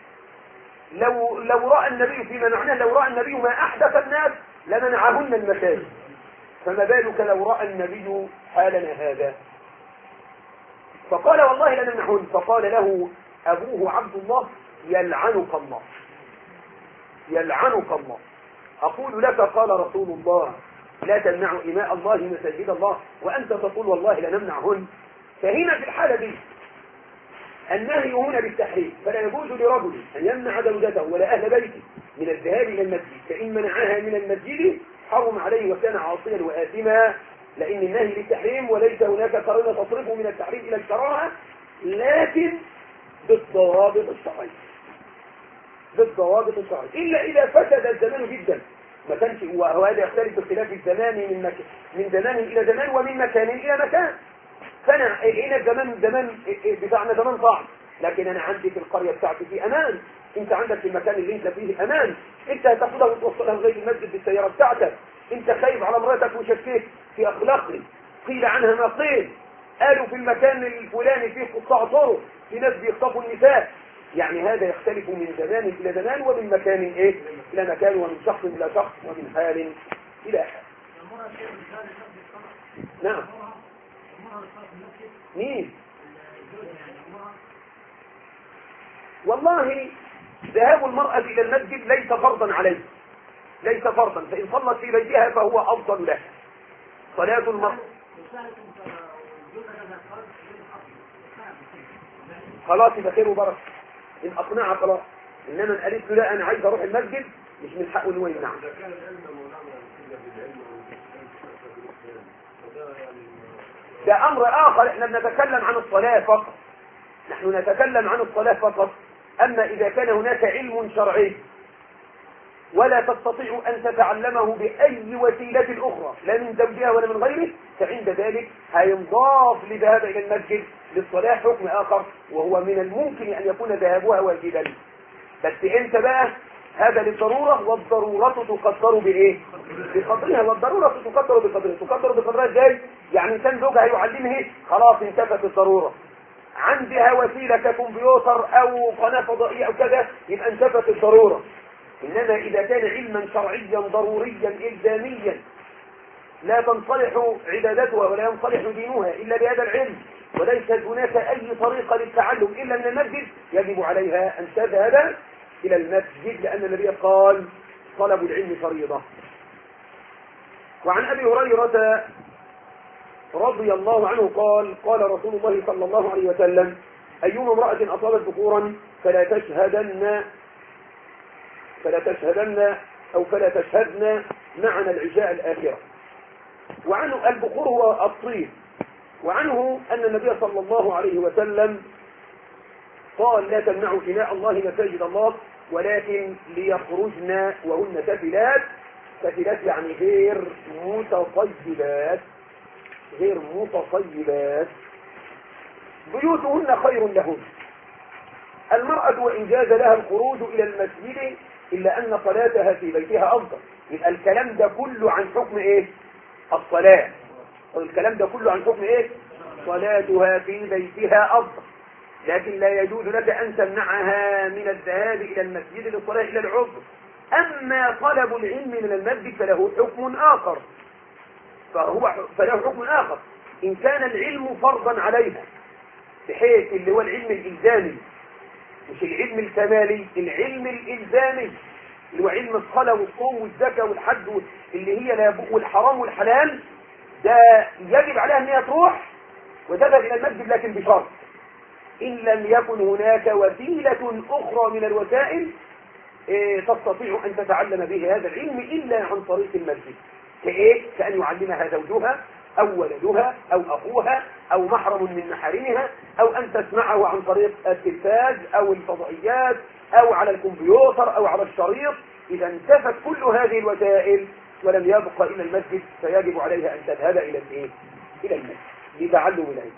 لو رأى النبي فيما معناه لو رأى النبي ما أحدث الناس لمنعهن المساجد، فما بالك لو رأى النبي حالنا هذا. فقال: والله لنمنعهن. فقال له أبوه عبد الله: يلعنك الله. أقول لك قال رسول الله: لا تمنعوا إماء الله مساجد الله، وأنت تقول والله لنمنعهن. فهنا في الحالة دي النهي هنا بالتحريم، فلا يجوز لرجل أن يمنع زوجته ولا أهل بيته من الذهاب إلى المسجد، فإن منعها من المسجد حرم عليه وكان عاصيا وآثما، لأن النهي للتحريم وليس هناك قرينة تصرفه من التحريم إلى الكراهة، لكن بالضوابط الشرعية. إلا إذا فسد الزمان جدا، ما كانش، وهذا يختلف باختلاف الزمان من زمان إلى زمان ومن مكان إلى مكان. فأنا هنا الزمان بتاعنا زمان صعب، لكن أنا عندي في القرية بتاعتي في أمان، أنت عندك في المكان اللي أنت فيه أمان، أنت هتاخدها وتوصلها لغاية المسجد بالسيارة بتاعتك، أنت خايف على مراتك وشكيت في أخلاقك، قيل عنها ما قيل، قالوا في المكان الفلاني فيه قطاع طرق، في ناس بيخطفوا النساء. يعني هذا يختلف من زمان إلى زمان ومن مكان إلى مكان، ومن شخص إلى شخص، ومن حال إلى حال. نعم. مين؟ والله ذهاب المرأة إلى المسجد ليس فرضا عليه، ليس فرضا، فإن صلت في بيتها فهو أفضل لها. صلاة المرأة خلاص يبقى خير وبركة إن أقنعها خلاص، إنما إن قالت له لا أنا عايز أروح المسجد مش من حقه إنه يمنعها. ده أمر آخر، إحنا بنتكلم عن الصلاة فقط، نحن نتكلم عن الصلاة فقط. أما إذا كان هناك علم شرعي ولا تستطيع أن تتعلمه بأي وسيلة أخرى لا من زوجها ولا من غيره، فعند ذلك هينضاف لذهاب إلى المسجد للصلاة حكم آخر، وهو من الممكن أن يكون ذهابها واجبا. بس أنت بقى هذا للضرورة، والضرورة تقدر بإيه؟ بقدرها، والضرورة تقدر بقدرها. تقدر بقدرها إزاي؟ يعني إنسان زوجها يعلمه خلاص انتفت الضرورة، عندها وسيلة ككمبيوتر أو قناة فضائية أو كذا يبقى انتفت الضرورة. إنما إذا كان علما شرعيا ضروريا إلزاميا لا تنصلح عبادتها ولا ينصلح دينها إلا بهذا العلم، وليست هناك أي طريقة للتعلم إلا من المسجد، يجب عليها أن تذهب إلى المسجد، لأن النبي قال طلب العلم فريضة. وعن أبي هريرة رضي الله عنه قال قال رسول الله صلى الله عليه وسلم أيما امرأة أصابت ذكورا فلا تشهدن معنا العشاء الآخرة. وعنه البخور هو الطيب. وعنه أن النبي صلى الله عليه وسلم قال لا تمنعوا إناء الله مساجد الله ولكن ليخرجن وهن سفلات. سفلات يعني غير متصيبات، بيوتهن خير لهن. المرأة وإن جاز لها الخروج إلى المسجد إلا أن صلاتها في بيتها أفضل. يبقى الكلام ده كله عن حكم إيه؟ الصلاة. والكلام ده كله عن حكم إيه؟ صلاتها في بيتها أفضل، لكن لا يجوز لك أن تمنعها من الذهاب إلى المسجد للصلاة إلى العذر. أما طلب العلم من المسجد فله حكم آخر، فله حكم آخر إن كان العلم فرضا عليها، بحيث اللي هو العلم الإلزامي، مش العلم الكمالي، العلم الإلزامي اللي هو علم الصلاة والصوم والزكاة والحج اللي هي والحرام والحلال، ده يجب عليها أن هي تروح وتذهب إلى المسجد، لكن بشرط إن لم يكن هناك وسيلة أخرى من الوسائل تستطيع أن تتعلم به هذا العلم إلا عن طريق المسجد. كإيه؟ كأن يعلمها زوجها أو ولدها أو أخوها أو محرم من محارمها، أو أن تسمعه عن طريق التلفاز أو الفضائيات أو على الكمبيوتر أو على الشريط. إذا انتفت كل هذه الوسائل ولم يبق إلى المسجد، فيجب عليها أن تذهب إلى المسجد لتعلم العلم.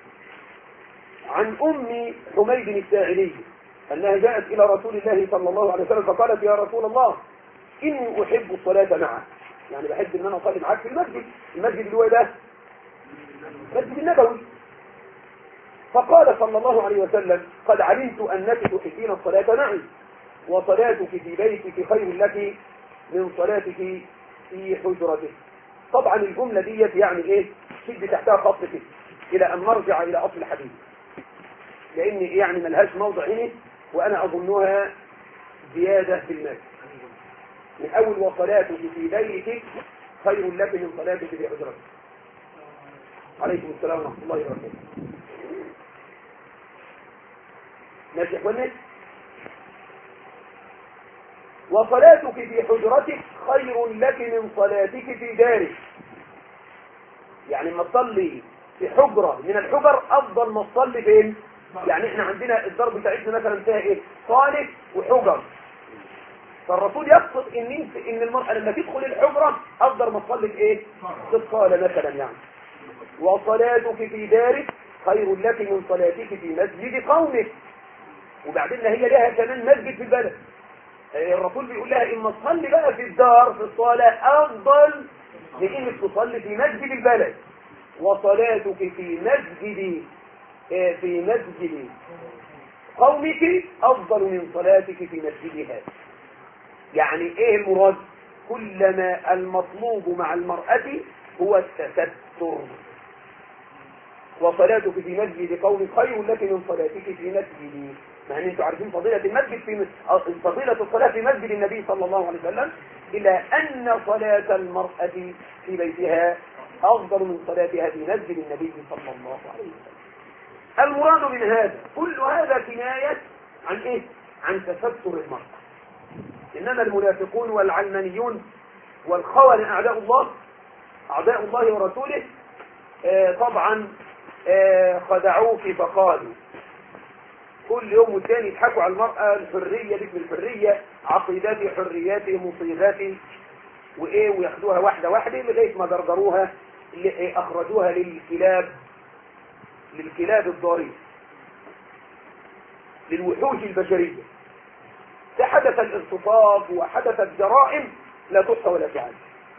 عن أم حميد الساعدي أنها جاءت إلى رسول الله صلى الله عليه وسلم فقالت يا رسول الله إني أحب الصلاة معك، يعني بحب أن أنا أصلي معك في المسجد اللي هو ده المسجد النبوي. فقال صلى الله عليه وسلم قد علمت أنك تحبين الصلاة معي، وصلاتك في بيتك خير لك من صلاتك في حجرتك. طبعا الجملة دي يعني إيه؟ شد تحتها خط كده إلى أن نرجع إلى أصل الحديث، لأن يعني ملهاش موضع هنا، وأنا أظنها زيادة في المال. من أول وصلاتك في بيتك خير لك من صلاتك في حجرتك. عليكم السلام ورحمة الله وبركاته. ماشي يا اخواني؟ وصلاتك في حجرتك خير لك من صلاتك في دارك. يعني ما تصلي في حجرة من الحجر أفضل ما تصلي فين؟ يعني احنا عندنا الدار بتاعتنا مثلا فيها ايه؟ صالة وحجر. فالرسول يقصد ان المرأة لما تدخل الحجرة افضل ما تصلي في ايه؟ في الصالة مثلا يعني. وصلاتك في دارك خير لك من صلاتك في مسجد قومك. وبعدين هي لها كمان مسجد في البلد. الرسول بيقول لها ان تصلي بقى في الدار في الصلاة افضل من انك تصلي في مسجد البلد. وصلاتك في مسجد قومك افضل من صلاتك في مسجدها. يعني ايه المراد؟ كلما المطلوب مع المرأة هو التستر. وصلاتك في مسجد قومك خير لك من صلاتك في مسجدي. مع ان انتم عارفين فضيلة المسجد في فضيلة الصلاة في مسجد النبي صلى الله عليه وسلم، إلى أن صلاة المرأة في بيتها أفضل من صلاتها في مسجد النبي صلى الله عليه وسلم. المراد من هذا كل هذا كناية عن إيه؟ عن تستر المرأة. إنما المنافقون والعلمانيون والخونة أعداء الله ورسوله طبعا خدعوك فقالوا كل يوم والتاني يضحكوا على المرأة، الحرية باسم الحرية، عقيداتي حرياتي مصيباتي وإيه، وياخدوها واحدة واحدة لغاية ما درجروها أخرجوها للكلاب الضارية، للوحوش البشرية. فحدث الاغتصاب وحدثت جرائم لا تحصى ولا تعد.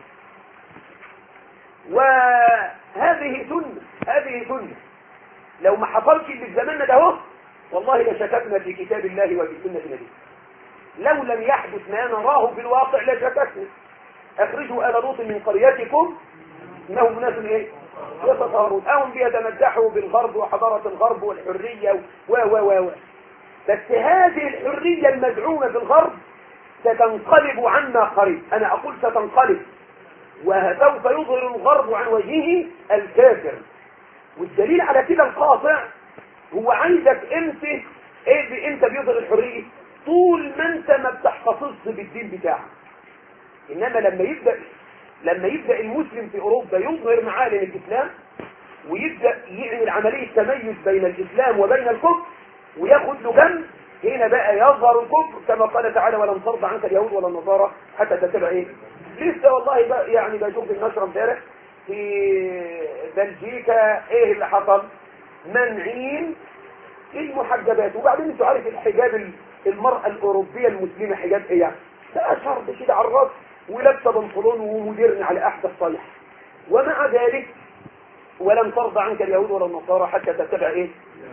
وهذه سنة لو ما حصلش اللي في زماننا ده اهو والله لشككنا في كتاب الله وفي سنة نبيه. لو لم يحدث ما نراه في الواقع لشككنا. اخرجوا آل لوط من قريتكم انهم ناس ايه يتطهرون، هم بيتمدحوا بالغرب وحضارة الغرب والحرية و بس هذه الحرية المزعومة في الغرب ستنقلب عنا قريب. انا اقول ستنقلب، وسوف يظهر الغرب عن وجهه الكافر. والدليل على كده القاطع هو عايزك انت بيظهر الحرية طول ما انت ما بتحتفظش بالدين بتاعك. انما لما يبدأ المسلم في اوروبا يظهر معالم الاسلام ويبدأ يعمل عملية تميز بين الاسلام وبين الكفر وياخد له جنب، هنا بقى يظهر الكفر كما قال تعالى ولن ترضى عنك اليهود ولا النصارى حتى تتبع ايه. لسه والله بقى يعني بشوف النشرة امبارح في بلجيكا ايه اللي حصل، منعين المحجبات. وبعدين انتوا عارف الحجاب المرأة الأوروبية المسلمة حجاب ايه يعني؟ ده شرط كده على الراس ولابسه بنطلون ومودرن على احدث صيح. ومع ذلك ولن ترضى عنك اليهود ولا النصارى حتى تتبع ايه.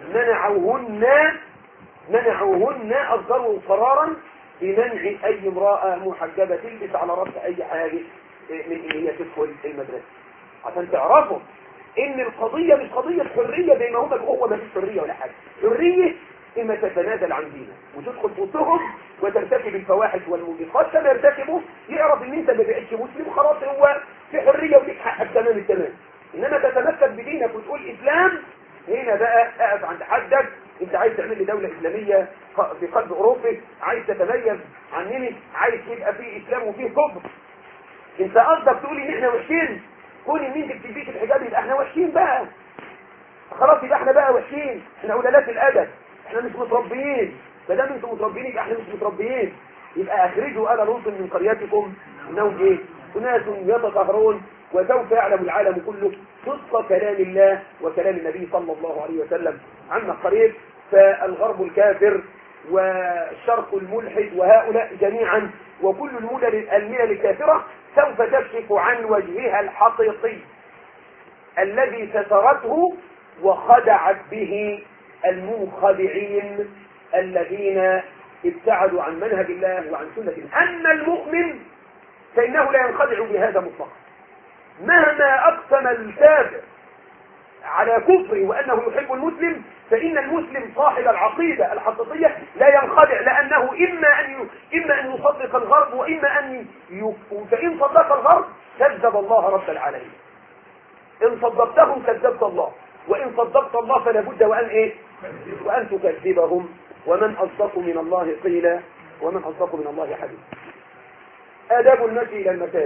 منعوهن اصدروا قرارا بمنع اي امرأة محجبة تلبس على رأسها اي حاجة من ان هي تدخل المدرسة، عشان تعرفوا ان القضية مش قضية حرية زي ما هم بيقولوا ما فيش حرية ولا حاجة. حرية اما تتنازل عن دينك وتدخل بوسطهم وترتكب الفواحش والموبقات كما يرتكبوا، يعرف ان انت ما بقتش مسلم خلاص، هو في حرية وليك حقك تمام التمام. انما تتمسك بدينك وتقول اسلام، هنا بقى اقف عند حدك. انت عايز تعمل لي دولة اسلامية في قلب اوروبا، عايز تتميز عنني، عايز يبقى فيه اسلام وفيه كفر، انت قصدك تقول ان احنا وحشين، كون ان انت بتلبيش الحجاب يبقى احنا وحشين بقى خلاص، يبقى احنا بقى وحشين، احنا قلالات الادب، احنا مش متربيين. فدام انتم متربيين يبقى احنا مش متربيين. يبقى اخرجوا آل لوط من قريتكم انهم ايه اناس يتطهرون. وسوف يعلم العالم كله صدق كلام الله وكلام النبي صلى الله عليه وسلم عما قريب. فالغرب الكافر والشرق الملحد وهؤلاء جميعا وكل الملل الكافرة سوف تكشف عن وجهها الحقيقي الذي سترته وخدعت به المنخدعين الذين ابتعدوا عن منهج الله وعن سنة الله. أما المؤمن فإنه لا ينخدع بهذا مطلقا، مهما أقسم الكافر على كفره وأنه يحب المسلم، فإن المسلم صاحب العقيدة الحقيقية لا ينخدع، لأنه إما أن يصدق الغرب وإما فإن صدق الغرب كذب الله رب العالمين. إن صدقتهم كذبت الله، وإن صدقت الله فلا بد وأن تكذبهم. ومن أصدق من الله قيلا ومن أصدق من الله حديثا. آداب المشي إلى المساجد.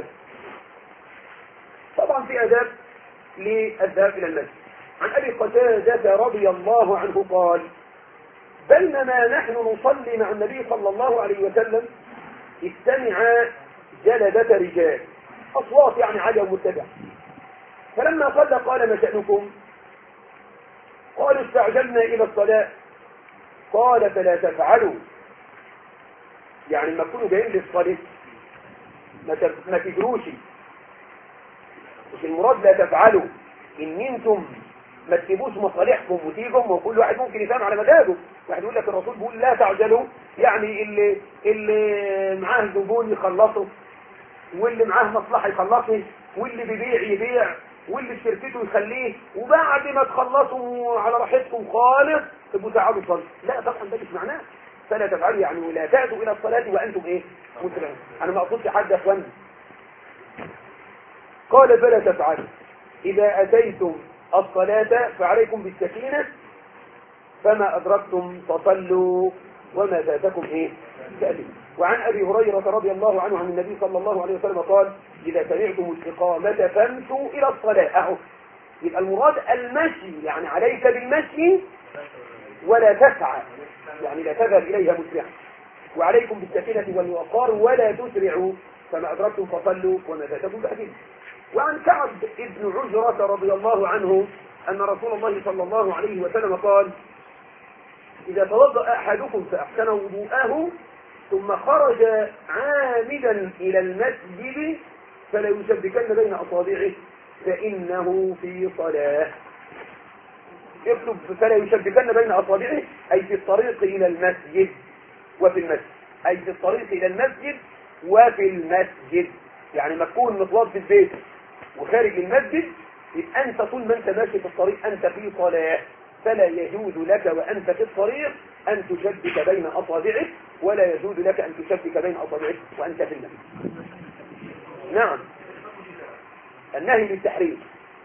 طبعا في آداب للذهاب إلى المسجد. عن أبي قتادة رضي الله عنه قال بينما نحن نصلي مع النبي صلى الله عليه وسلم استمع جلدة رجال، أصوات يعني عالية ومتبعة. فلما صلى قال ما شأنكم؟ قالوا استعجلنا إلى الصلاة. قال فلا تفعلوا، يعني لما تكونوا جايين للصلاة ما تجروش، مش المراد لا تفعلوا ان انتم ما تسيبوش مصالحكم وتيجوا، وكل واحد ممكن يفهم على مزاجه. واحد يقول لك الرسول بيقول لا تعجلوا، يعني اللي معاه زبون يخلصه، واللي معاه مصلحه يخلصه، واللي بيبيع يبيع، واللي شركته يخليه، وبعد ما تخلصوا على راحتكم خالص تبقوا تعالوا صلوا. لا طبعا ده مش معناه. فلا تفعلوا يعني ولا تأتوا إلى الصلاة وأنتم إيه؟ مسرعون. أنا ما أقصدش حد يا إخواني. قال فلا تفعلوا إذا أتيتم الصلاة فعليكم بالسكينة فما أدركتم فصلوا وما فاتكم إيه؟ فأتوا. وعن أبي هريرة رضي الله عنه عن النبي صلى الله عليه وسلم قال إذا سمعتم الإقامة فامشوا إلى الصلاة. أهو يبقى المراد المشي، يعني عليك بالمشي ولا تسعى، يعني لا تذهب إليها مسرعا. وعليكم بالسكينة والوقار ولا تسرعوا فما أدركتم فصلوا وما فاتكم فأتوا. وعن كعب بن عجرة رضي الله عنه أن رسول الله صلى الله عليه وسلم قال إذا توضأ أحدكم فأحسن وضوءه ثم خرج عامدا إلى المسجد فلا يشبكن بين أصابعه فإنه في صلاة. اكتب فلا يشبكن بين أصابعه أي في الطريق إلى المسجد وفي المسجد، أي في الطريق إلى المسجد وفي المسجد. يعني ما تكون متوضي في البيت وخارج المسجد يبقى أنت طول ما أنت ماشي في الطريق أنت في صلاة، فلا يجوز لك وأنت في الطريق أن تشبك بين أصابعك، ولا يجوز لك أن تشبك بين أصابعك وأنت في المسجد. نعم النهي للتحريم.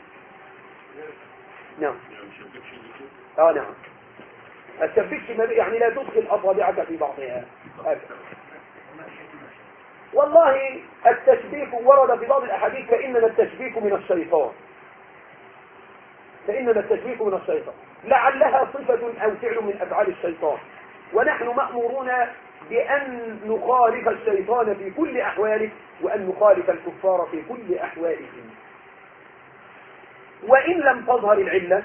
نعم نعم ما تشبكش يعني لا تدخل أصابعك في بعضها هكذا. والله التشبيك ورد في بعض الأحاديث فإنما التشبيك من الشيطان، فإنما التشبيك من الشيطان، لعلها صفة أو فعل من أفعال الشيطان، ونحن مأمورون بأن نخالف الشيطان في كل أحواله وأن نخالف الكفار في كل أحوالهم. وإن لم تظهر العلة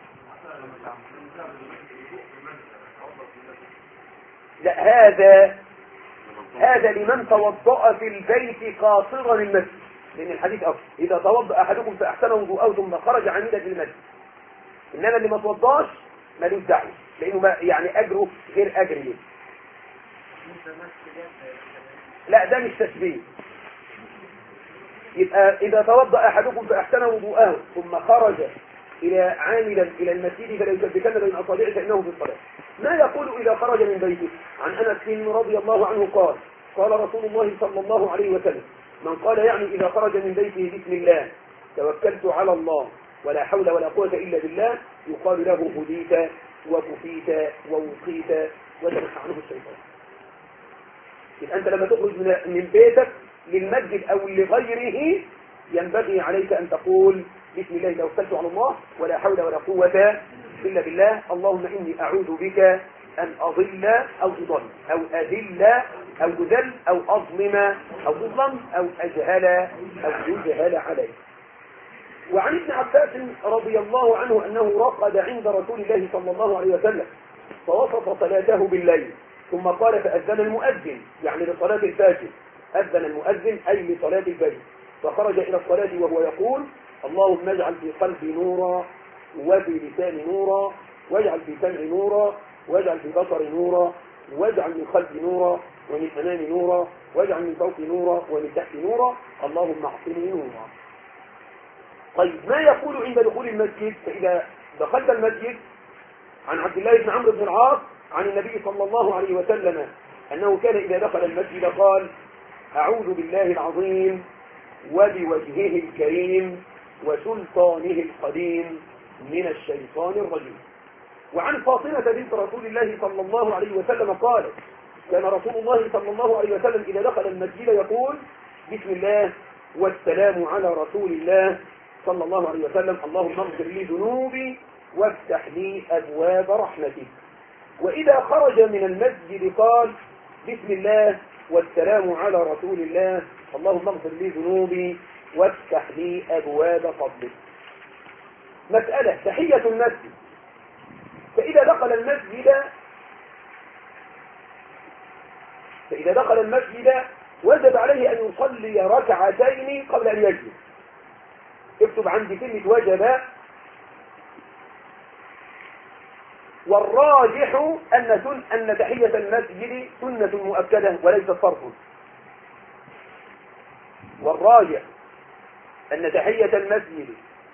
لا هذا لمن توضأ في البيت قاصرا المسجد، لأن الحديث أصل إذا توضأ أحدكم فأحسن وضوءه ثم خرج عمدا في المسجد. إنما اللي ما توضاش مالوش دعوة لأنه يعني أجره غير أجر ليه. لا ده مش تشبيه. يبقى إذا توضأ أحدكم فأحسن وضوءه ثم خرج عاملا إلى المسجد فلا يشبكن بين أصابعه فإنه في الصلاة. ما يقول إذا خرج من بيته؟ عن أنس رضي الله عنه قال قال رسول الله صلى الله عليه وسلم من قال يعني إذا خرج من بيته بسم الله توكلت على الله ولا حول ولا قوة إلا بالله يقال له هديت وكفيت ووقيت وتنحى عنه الشيطان. إذا أنت لما تخرج من بيتك للمسجد أو لغيره ينبغي عليك أن تقول بسم الله توكلت على الله ولا حول ولا قوة إلا بالله اللهم إني أعوذ بك أن أضل أو أضل أو أذل أو أذل أو أظلم أو أظلم أو أجهل أو يجهل علي. وعن ابن عباس رضي الله عنه أنه رقد عند رسول الله صلى الله عليه وسلم فوصف صلاته بالليل ثم قال فأذن المؤذن يعني لصلاة الفجر، أذن المؤذن أي لصلاة الفجر، فخرج إلى الصلاة وهو يقول اللهم اجعل في قلبي نورا وفي لساني نورا واجعل في سمعي نورا واجعل في بصري نورا واجعل من خلفي نورا ومن أمامي نورا واجعل من فوقي نورا ومن تحتي نورا اللهم اعطني نورا. طيب ما يقول عند دخول المسجد؟ فإذا دخلت المسجد عن عبد الله بن عمرو بن العاص عن النبي صلى الله عليه وسلم أنه كان إذا دخل المسجد قال أعوذ بالله العظيم وبوجهه الكريم وسلطانه القديم من الشيطان الرجيم. وعن فاطمة بنت رسول الله صلى الله عليه وسلم قالت كان رسول الله صلى الله عليه وسلم إذا دخل المسجد يقول بسم الله والسلام على رسول الله صلى الله عليه وسلم اللهم اغفر لي ذنوبي وافتح لي أبواب رحمتك. وإذا خرج من المسجد قال بسم الله والسلام على رسول الله اللهم اغفر لي ذنوبي وافتح لي أبواب فضلك. مسألة تحية المسجد. فإذا دخل المسجد وجب عليه أن يصلي ركعتين قبل أن يجلس. اكتب عندي كلمة وجب. والراجح أن تحية المسجد سنة مؤكدة وليست فرض. والراجح أن تحية المسجد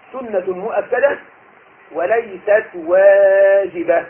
سنة مؤكدة وليست واجبة.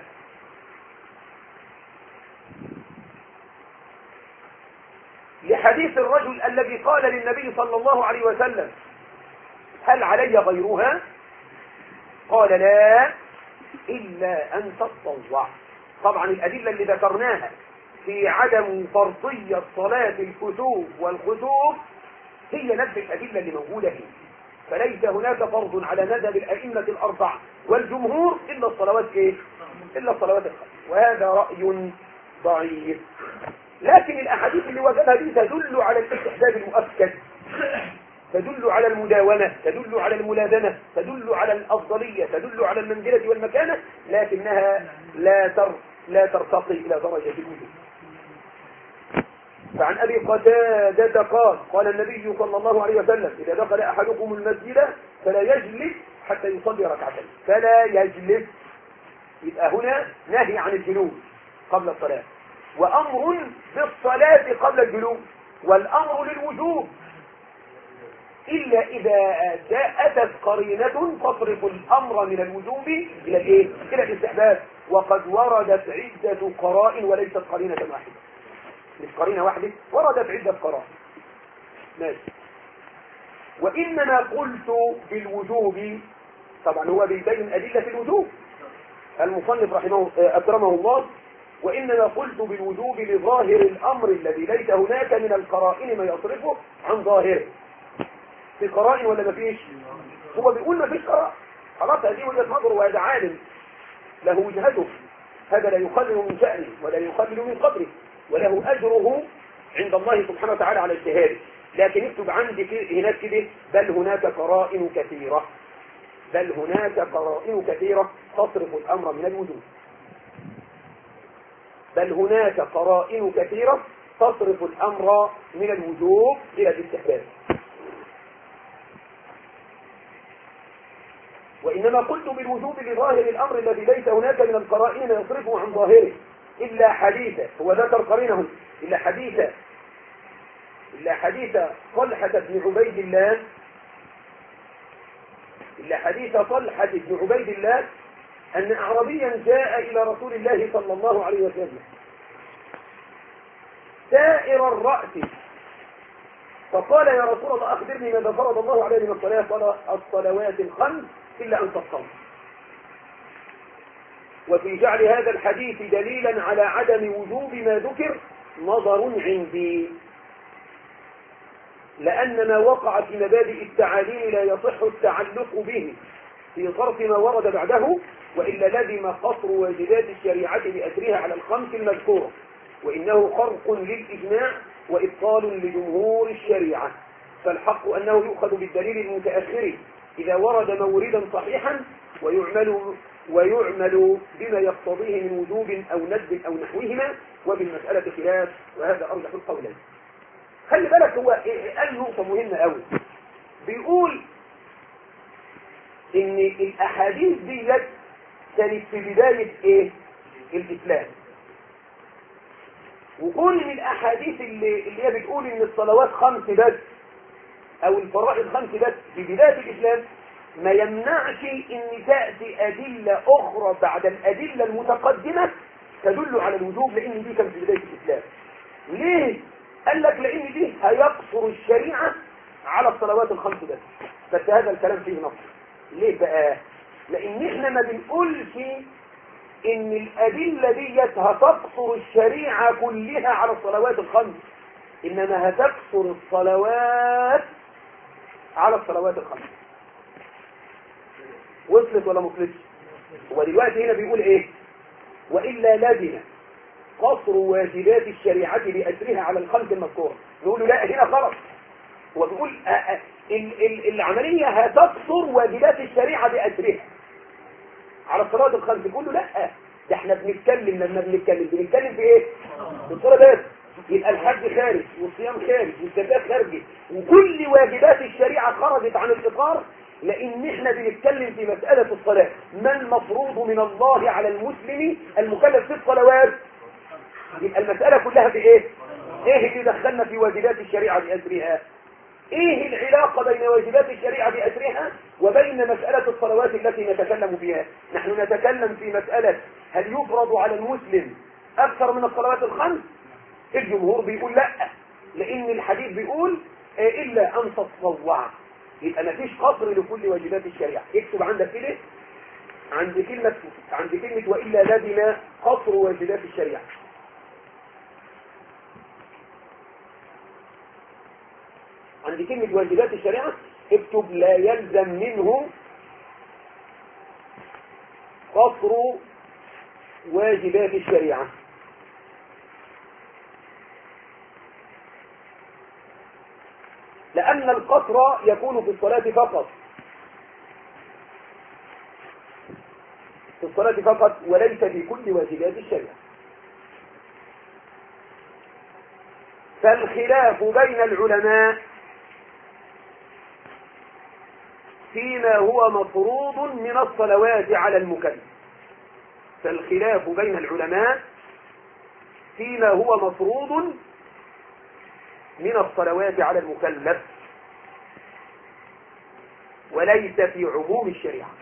لحديث الرجل الذي قال للنبي صلى الله عليه وسلم هل علي غيرها؟ قال لا إلا أن تتطوع. طبعا الأدلة اللي ذكرناها في عدم فرضية صلاة الكسوف والخسوف هي نفس الأدلة اللي موجودة هنا، فليس هناك فرض على مذهب الأئمة الأربعة والجمهور إلا الصلوات إيه؟ إلا الصلوات الخمس، وهذا رأي ضعيف. لكن الأحاديث اللي وجدها دي تدل على الاستحباب المؤكد، تدل على المداومة، تدل على الملازمة، تدل على الأفضلية، تدل على المنزلة والمكانة، لكنها لا ترتقي إلى درجة الوجوب. فعن أبي قتادة قال النبي صلى الله عليه وسلم إذا دخل أحدكم المسجد فلا يجلس حتى يصلي ركعتين، فلا يجلس. يبقى هنا نهي عن الجلوس قبل الصلاة، وأمر بالصلاة قبل الجلوس، والأمر للوجوب إلا إذا أتت قرينة تصرف الأمر من الوجوب إلى الإيه؟ إلى الاستحباب. وقد وردت عدة قرائن وليست قرينة واحدة، مش قرينة واحدة، وردت عدة قرائن. ماشي. وإنما قلت بالوجوب، طبعا هو بيبين أدلة الوجوب المصنف أكرمه الله، وإنما قلت بالوجوب لظاهر الأمر الذي ليس هناك من القرائن ما يصرفه عن ظاهره. في قرائن ولا ما فيش؟ هو بيقول ما فيش قرائن، خلاص هذه وجهة نظر، وهذا عالم له وجهته، هذا لا يقلل من شأنه ولا يقلل من قدره، وله أجره عند الله سبحانه وتعالى على اجتهاده. لكن اكتب عندي هناك كده بل هناك قرائن كثيرة، بل هناك قرائن كثيرة تصرف الأمر من الوجوب، بل هناك قرائن كثيرة تصرف الأمر من الوجوب إلى الاستحباب. وإنما قلت بالوجوب لظاهر الأمر الذي ليس هناك من القرائن ما يصرفه عن ظاهره إلا حديث، هو ذكر قرينه، إلا حديث طلحة بن عبيد الله، إلا حديث طلحة بن عبيد الله أن أعرابيا جاء إلى رسول الله صلى الله عليه وسلم سائر الرأس، فقال يا رسول الله أخبرني ماذا فرض الله عليه من الصلوات الخمس إلا أن تصوم. وفي جعل هذا الحديث دليلا على عدم وجوب ما ذكر نظر عندي، لأن ما وقع في مبادئ التعاليم لا يصح التعلق به في صرف ما ورد بعده، وإلا لزم قصر واجبات الشريعة بأسرها على الخمس المذكورة، وإنه خرق للإجماع وإبطال لجمهور الشريعة. فالحق أنه يؤخذ بالدليل المتأخر إذا ورد موردا صحيحا، ويعمل بما يقتضيه من وجوب أو ندب أو نحوهما، وبالمسألة خلاف، وهذا أرجح القولين. خلي بالك، هو قال نقطة مهمة أوي، بيقول إن الأحاديث دي كانت في بداية إيه؟ الإسلام. وكل من الأحاديث اللي هي بتقول إن الصلوات خمس بس أو الفرائض خمس بس في بداية الإسلام ما يمنعش إن تأتي أدلة أخرى بعد الأدلة المتقدمة تدل على الوجوب، لأن دي كانت في بداية الإسلام. ليه؟ قال لك لأن دي هيقصر الشريعة على الصلوات الخمس بس هذا الكلام فيه نص. ليه بقى؟ لأن احنا ما بنقولش إن الأدلة دي هتقصر الشريعة كلها على الصلوات الخمس، إنما هتقصر الصلوات على الصلوات الخمس. وصلت ولا مصلتش؟ هو دلوقتي هنا بيقول إيه؟ وإلا لازم قصر واجبات الشريعة بأسرها على الخمس المذكورة. نقول له لا، هنا غلط. هو بيقول العملية هتقصر واجبات الشريعة بأسرها على الصلاة الخمس. يقول له لا، ده احنا بنتكلم، لما بنتكلم في ايه؟ في الصلاة بس. يبقى الحج خارج، والصيام خارج، والزكاة خارجة، وكل واجبات الشريعة خرجت عن الإطار، لأن احنا بنتكلم في مسألة الصلاة. ما المفروض من الله على المسلم المكلف في الصلوات؟ يبقى المسألة كلها في ايه؟ ايه اللي دخلنا في واجبات الشريعة بأسرها؟ ايه العلاقة بين واجبات الشريعة بأسرها وبين مسألة الصلوات التي نتكلم فيها؟ نحن نتكلم في مسألة هل يفرض على المسلم أكثر من الصلوات الخمس؟ الجمهور بيقول لا، لأن الحديث بيقول إلا أن تتطوع، يبقى ما فيش قصر لكل واجبات الشريعة. اكتب عندك كده عند كلمة وإلا لازم قصر واجبات الشريعة. عند كلمة واجبات الشريعة اكتب لا يلزم منه قصر واجبات الشريعة. لأن القصر يكون في الصلاة فقط، في الصلاة فقط وليس في كل واجبات الشريعة. فالخلاف بين العلماء فيما هو مفروض من الصلوات على المكلف. فالخلاف بين العلماء فيما هو مفروض من الصلوات على المكلف وليس في عموم الشريعة،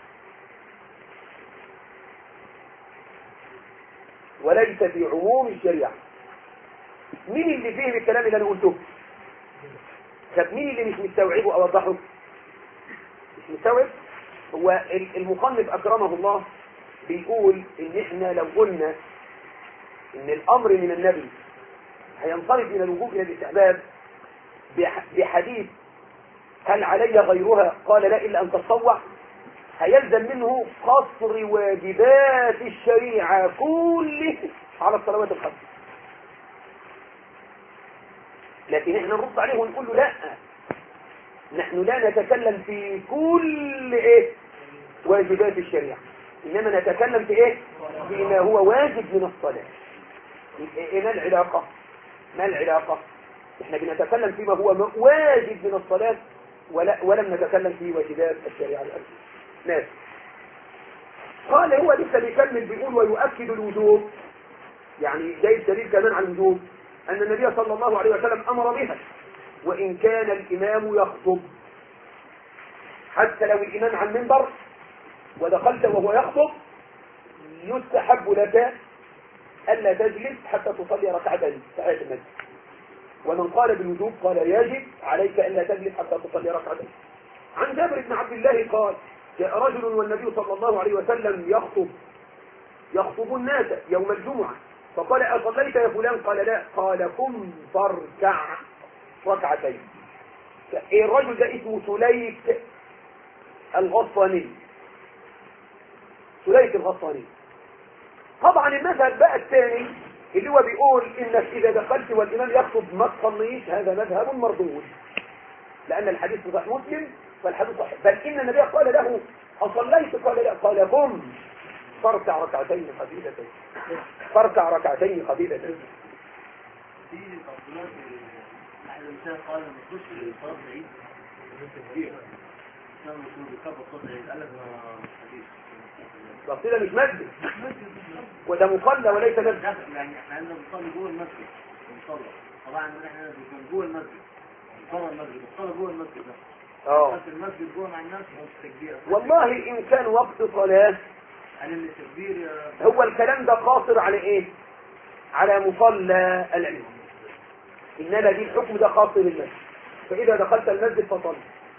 وليس في عموم الشريعة. مين اللي فيه الكلام اللي انا قلته؟ طب مين اللي مش مستوعبه اوضحه؟ مش مستوعب؟ هو المصنف اكرمه الله بيقول ان احنا لو قلنا ان الامر من النبي هينصرف من الوجوب الى الاستحباب بحديث هل علي غيرها قال لا الا ان تتطوع، هيلزم منه قصر واجبات الشريعة كله على الصلوات الخمس. لكن احنا نرد عليه ونقول له لا، نحن لا نتكلم في كل واجبات الشريعة، انما نتكلم في فيما هو واجب من الصلاة. ما العلاقة؟ ما العلاقة؟ احنا بنتكلم فيما هو واجب من الصلاة ولم نتكلم في واجبات الشريعة الأرضية. ناس قال هو لسه بيكمل بيقول ويؤكد الوجوب، يعني جاي الدليل كمان على الوجوب أن النبي صلى الله عليه وسلم أمر بها وإن كان الإمام يخطب. حتى لو الإمام على المنبر ودخلت وهو يخطب يستحب لك ألا تجلس حتى تصلي ركعتين تحية المسجد. ومن قال بالوجوب قال يجب عليك ألا تجلس حتى تصلي ركعتين. عن جابر بن عبد الله قال جاء رجل والنبي صلى الله عليه وسلم يخطب الناس يوم الجمعة فقال أصليت يا فلان؟ قال لا. قال قم فاركع ركعتين. الرجل ده اسمه سليك الغصاني. سليك الغصاني. طبعا المذهب بقى الثاني اللي هو بيقول انك اذا دخلت والامام يخطب ما تصليش، هذا مذهب مردود لان الحديث صحيح مسلم فالحديث صحيح، بل ان النبي قال له اصليت؟ قال لا. قال قم فاركع ركعتين خفيفتين. فاركع ركعتين خفيفتين. في تفضيلات احد الانسان قال ما تخش صلاه العيد كبير كان المفروض يكبر صلاه العيد قال لك ما حديث بس كده مش مسجد وده مصلى وليس مسجد. يعني احنا عندنا بنصلي جوه المسجد بنصلي طبعا احنا بنكون جوه المسجد بنصلي المسجد بنصلي جوه المسجد ده في المسجد جوه مع الناس تكبير. والله ان كان وقت صلاه يعني التكبير هو الكلام ده قاصر على ايه؟ على مصلى العيد، انما دي الحكم ده خاص بالمسجد. فاذا دخلت المسجد فصل.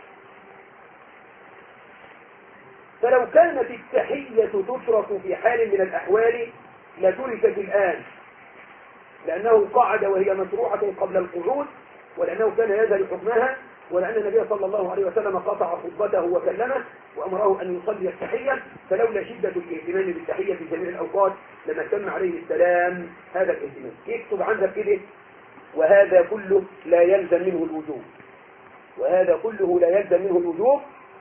فلو كانت التحية تترك في حال من الأحوال لتركت الآن لأنه قعد وهي مشروعة قبل القعود ولأنه كان يزل حكمها ولأن النبي صلى الله عليه وسلم قطع خطبته وكلمه وأمره أن يصلي التحية، فلولا شدة الاهتمام بالتحية في جميع الأوقات لما تم عليه السلام هذا الاهتمام. يكتب عندك كده وهذا كله لا يلزم منه الوجوب، وهذا كله لا يلزم منه الوجوب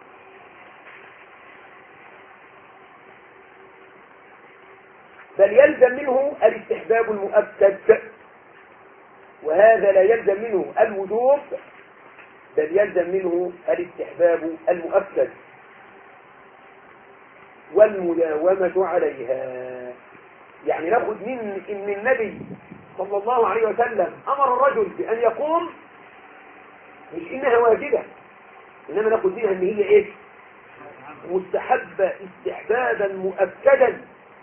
بل يلزم منه الاستحباب المؤكد، وهذا لا يلزم منه الوجوب بل يلزم منه الاستحباب المؤكد والمداومة عليها. يعني نأخذ من إن النبي صلى الله عليه وسلم أمر الرجل بأن يقوم مش إنها واجبة، إنما ناخد منها إن هي إيه؟ مستحبة استحبابا مؤكدا.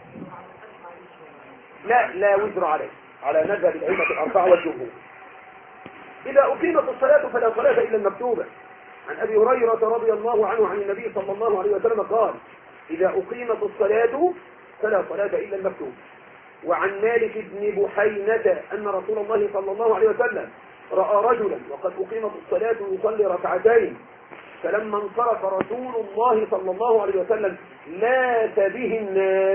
لا وزر عليه على مذهب الأئمة الأربعة والجمهور. إذا أقيمت الصلاة فلا صلاة إلا المكتوبة. عن أبي هريرة رضي الله عنه عن النبي صلى الله عليه وسلم قال: إذا أقيمت الصلاة فلا صلاة إلا المكتوبة. وعن مالك بن بحينة أن رسول الله صلى الله عليه وسلم رأى رجلا وقد أقيمت الصلاة يصلي ركعتين، فلما انصرف رسول الله صلى الله عليه وسلم لاث به الناس،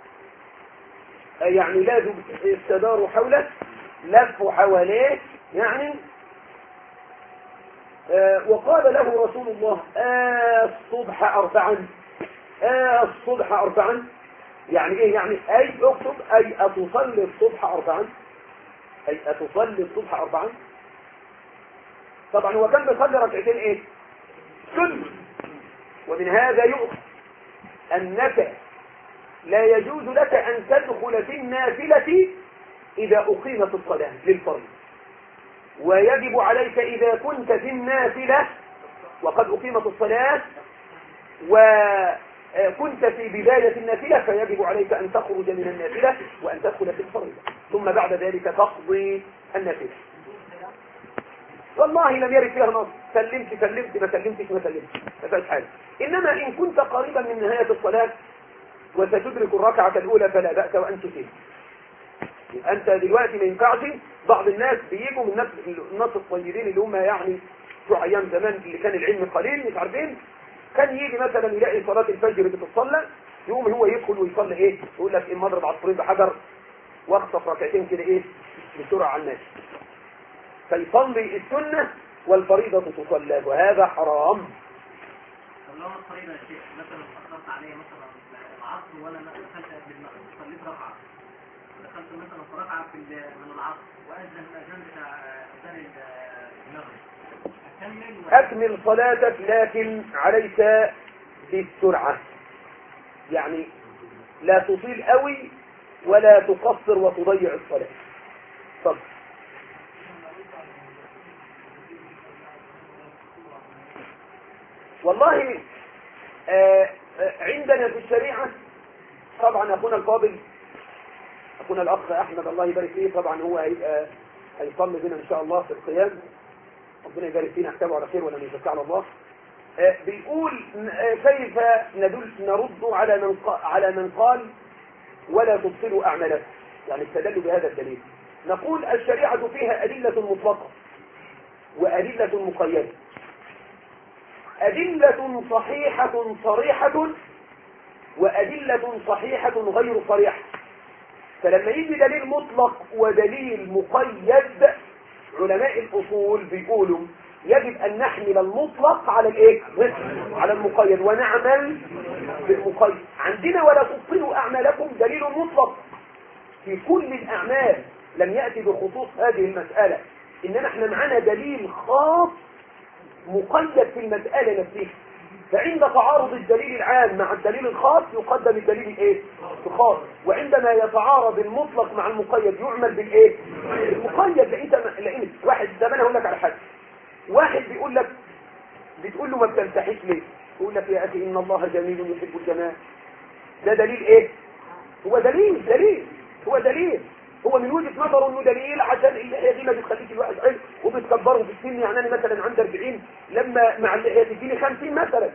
يعني لاذوا استداروا حوله، لفوا حواليه يعني. وقال له رسول الله: الصبح أربعا، الصبح أربعا. يعني إيه؟ يعني أي اكتب أي أتصلي الصبح أربعا، أي أتصلي الصبح أربعا. طبعا هو كان بيصلي ركعتين إيه؟ سنة. ومن هذا يؤخذ أنك لا يجوز لك أن تدخل في النافلة إذا أقيمت الصلاة للفرض، ويجب عليك إذا كنت في النافلة وقد أقيمت الصلاة وكنت في بداية النافلة فيجب عليك أن تخرج من النافلة وأن تدخل في الفرض، ثم بعد ذلك تقضي النافلة. والله لم يرد فيها نص سلمت ما سلمتش ما فيهاش حاجة. إنما إن كنت قريبا من نهاية الصلاة وستدرك الركعة الأولى فلا بأس وأنت فيه. أنت دلوقتي ما ينفعش. بعض الناس بيجوا من الناس الطيبين اللي هم يعني بتوع أيام زمان اللي كان العلم قليل مش عارفين، كان يجي مثلا يلاقي صلاة الفجر بتتصلى يقوم هو يدخل ويصلي إيه؟ يقول لك إيه، مضرب عصفورين بحجر واخطف ركعتين كده إيه بسرعة على الناس، فيصلي السنة والفريضة تصلى، وهذا حرام. طب لو الفريضة يا شيخ مثلا أخرت عليه مثلا العصر ولا دخلت قبل المغرب صليت ركعة، دخلت مثلا في ركعة من العصر وأذن الأذان بتاع أذان المغرب، أكمل صلاتك لكن عليك بالسرعة، يعني لا تطيل قوي ولا تقصر وتضيع الصلاة. طب والله عندنا في الشريعة طبعا أخونا الفاضل أخونا الأخ أحمد الله يبارك فيه طبعا هو هيصلي بنا إن شاء الله في القيام، ربنا يبارك فينا احتاجه على خير ولا نشكى على الله. بيقول كيف نرد على من قال ولا تبطلوا أعمالكم، يعني استدلوا بهذا الدليل. نقول الشريعة فيها أدلة مطلقة وأدلة مقيدة، أدلة صحيحة صريحة وأدلة صحيحة غير صريحة. فلما يجي دليل مطلق ودليل مقيد علماء الأصول بيقولوا يجب أن نحمل المطلق على الايه؟ على المقيد ونعمل بالمقيد. عندنا ولا تبطلوا أعمالكم دليل مطلق في كل الأعمال لم يأتي بخصوص هذه المسألة، إنما احنا معنا دليل خاص مقيد في المسألة نفسها. فعند تعارض الدليل العام مع الدليل الخاص يقدم الدليل الايه؟ الخاص، وعندما يتعارض المطلق مع المقيد يعمل بالايه؟ المقيد. لان واحد زي ما انا هقول لك على حاجه، واحد بيقول لك بتقول له ما بتمسحش ليه؟ يقول لك يا اخي ان الله جميل يحب الجمال. ده دليل ايه؟ هو دليل هو من وجهه نظره انه دليل عشان اللحيه دي ما بتخليش الواحد حلو وبتكبره في السن. يعني انا مثلا عندي 40 لما مع اللحيه تديني 50 مثلا،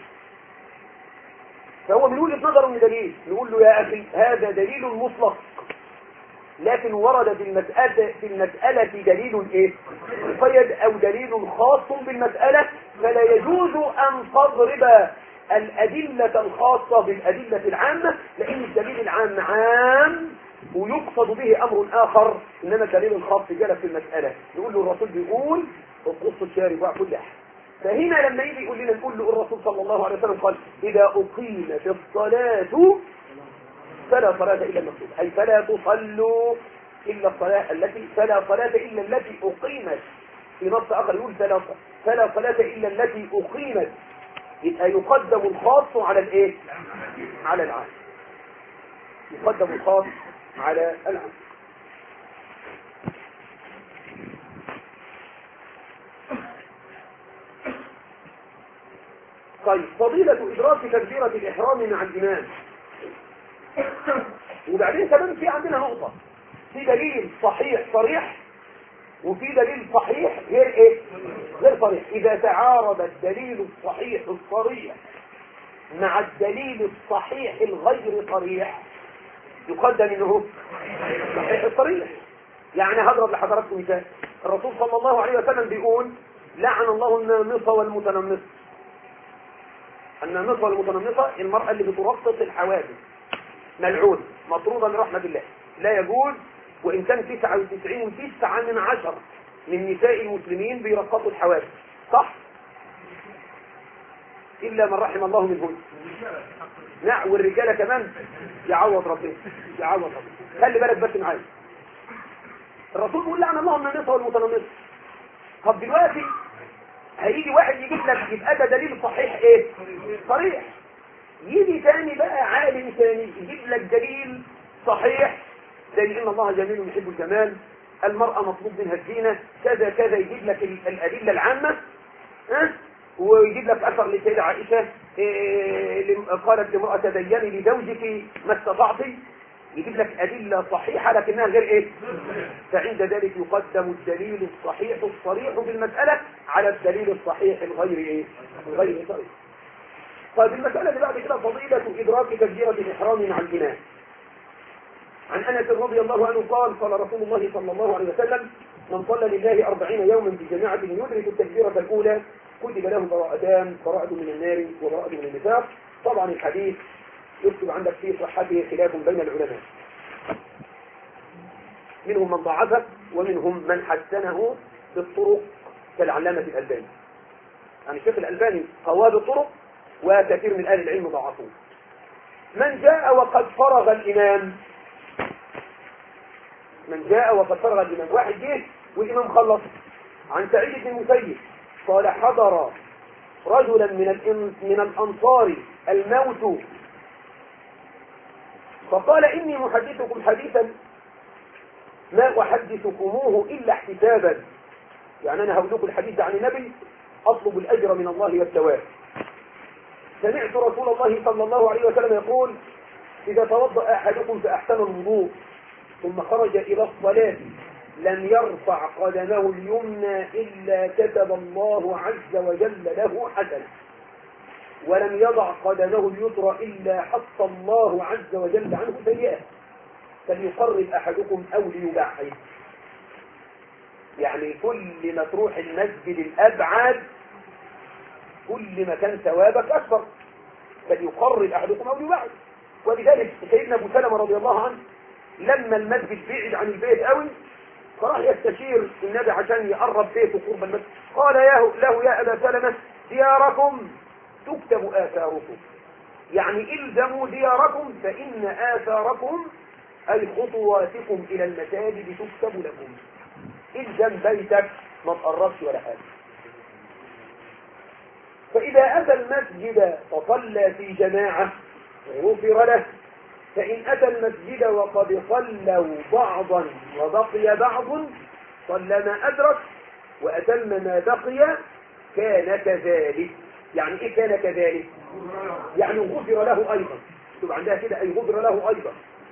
فهو من وجهه نظره انه دليل. نقول له يا اخي هذا دليل مطلق، لكن ورد في المسألة دليل ايه؟ مقيد او دليل خاص بالمسألة، فلا يجوز ان تضرب الأدلة الخاصة بالأدلة العامة، لأن الدليل العام عام ويقصد به أمر آخر، إنما الدليل الخاص جلس في المسألة. نقول له الرسول بيقول القص الشارب وكل أحد. فهنا لما يجي يقول لنا نقول له الرسول صلى الله عليه وسلم قال إذا أقيمت الصلاة فلا صلاة إلا المكتوبة، أي فلا تصلوا إلا الصلاة التي فلا صلاة إلا التي أقيمت. في نص آخر يقول فلا صلاة إلا التي أقيمت. يبقى يقدم الخاص على الايه؟ على العام. يقدم الخاص على العام. طيب فضيلة إدراك تكبيرة الإحرام مع الإمام. وبعدين كمان في عندنا نقطة، في دليل صحيح صريح وفي دليل صحيح غير ايه؟ غير صريح. إذا تعارض الدليل الصحيح الصريح مع الدليل الصحيح الغير صريح يقدم انه صحيح الصريح. يعني هضرب لحضراتكم مثال، الرسول صلى الله عليه وسلم بيقول لعن الله النامصة والمتنمصة. النامصة والمتنمصة المرأة اللي بترصص الحوادث، ملعون مطرودة من رحمة الله، لا يجوز. وإن كان 99.9 من نساء المسلمين بيرصصوا الحوادث، صح؟ إلا من رحم الله منهم. نعم، والرجالة كمان يعوض ربنا، يعوض ربنا. خلي بالك بس معايا، الرسول بيقول لعن الله النامصة والمتنمصة. طب دلوقتي هيجي واحد يجيب لك، يبقى ده دليل صحيح ايه؟ صريح. يجي تاني بقى عالم تاني يجيب لك دليل صحيح زي ان الله جميل يحب الجمال، المرأة مطلوب منها الزينة، كذا كذا، يجيب لك الأدلة العامة، ويجيب لك أثر لسيدة عائشة قالت لامرأة تديني لزوجك ما استطعتي، يجيب لك أدلة صحيحة لكنها غير إيه؟ فعند ذلك يقدم الدليل الصحيح الصريح في المسألة على الدليل الصحيح الغير إيه؟ الغير صريح. طيب المسألة اللي بعد كده فضيلة إدراك تكبيرة الإحرام مع الإمام. عن أنس رضي الله عنه قال قال رسول الله صلى الله عليه وسلم من صلى لله 40 يوما بجماعة يدرك التكبيرة الأولى كتب له براءتان، براءة من النار وبراءة من النفاق. طبعا الحديث يكتب عندك فيه صحته خلاف بين العلماء، منهم من ضعفه ومنهم من حسنه بالطرق كالعلامة الألباني. يعني الشيخ الألباني قواه بالطرق وكثير من أهل العلم ضعفوه. من جاء وقد فرغ الإمام، من جاء وقد فرغ الإمام، واحد جه والإمام خلص. عن سعيد بن المسيب قال حضر رجلا من الأنصار الموت فقال إني محدثكم حديثا ما أحدثكموه إلا احتسابا، يعني أنا هقول لكم الحديث عن النبي أطلب الأجر من الله والثواب. سمعت رسول الله صلى الله عليه وسلم يقول إذا توضأ أحدكم فأحسن الوضوء ثم خرج إلى الصلاة لم يرفع قدمه اليمنى إلا كتب الله عز وجل له حسنة، ولم يضع قدمه اليسرى إلا حط الله عز وجل عنه سيئة، فليقرب أحدكم أو ليبعد. يعني كل ما تروح المسجد الأبعد كل ما كان ثوابك أكبر، فليقرب أحدكم أو ليبعد. ولذلك سيدنا أبو سلمة رضي الله عنه لما المسجد بعيد عن البيت قوي فراح يستشير النبي عشان يقرب بيته قرب المسجد، قال له يا أبا سلمة دياركم تكتب آثاركم، يعني إلزموا دياركم فإن آثاركم أي خطواتكم إلى المساجد تكتب لكم. إلزم بيتك ما تقربش ولا حاجة. فإذا أتى المسجد فصلى في جماعة غفر له، فإن أتى المسجد وقد صلوا بعضا وبقي بعض صلى ما أدرك وأتم ما بقي كان كذلك. يعني إيه كان كذلك؟ يعني غفر له أيضا. اكتب عندها كده أي غفر له أيضا،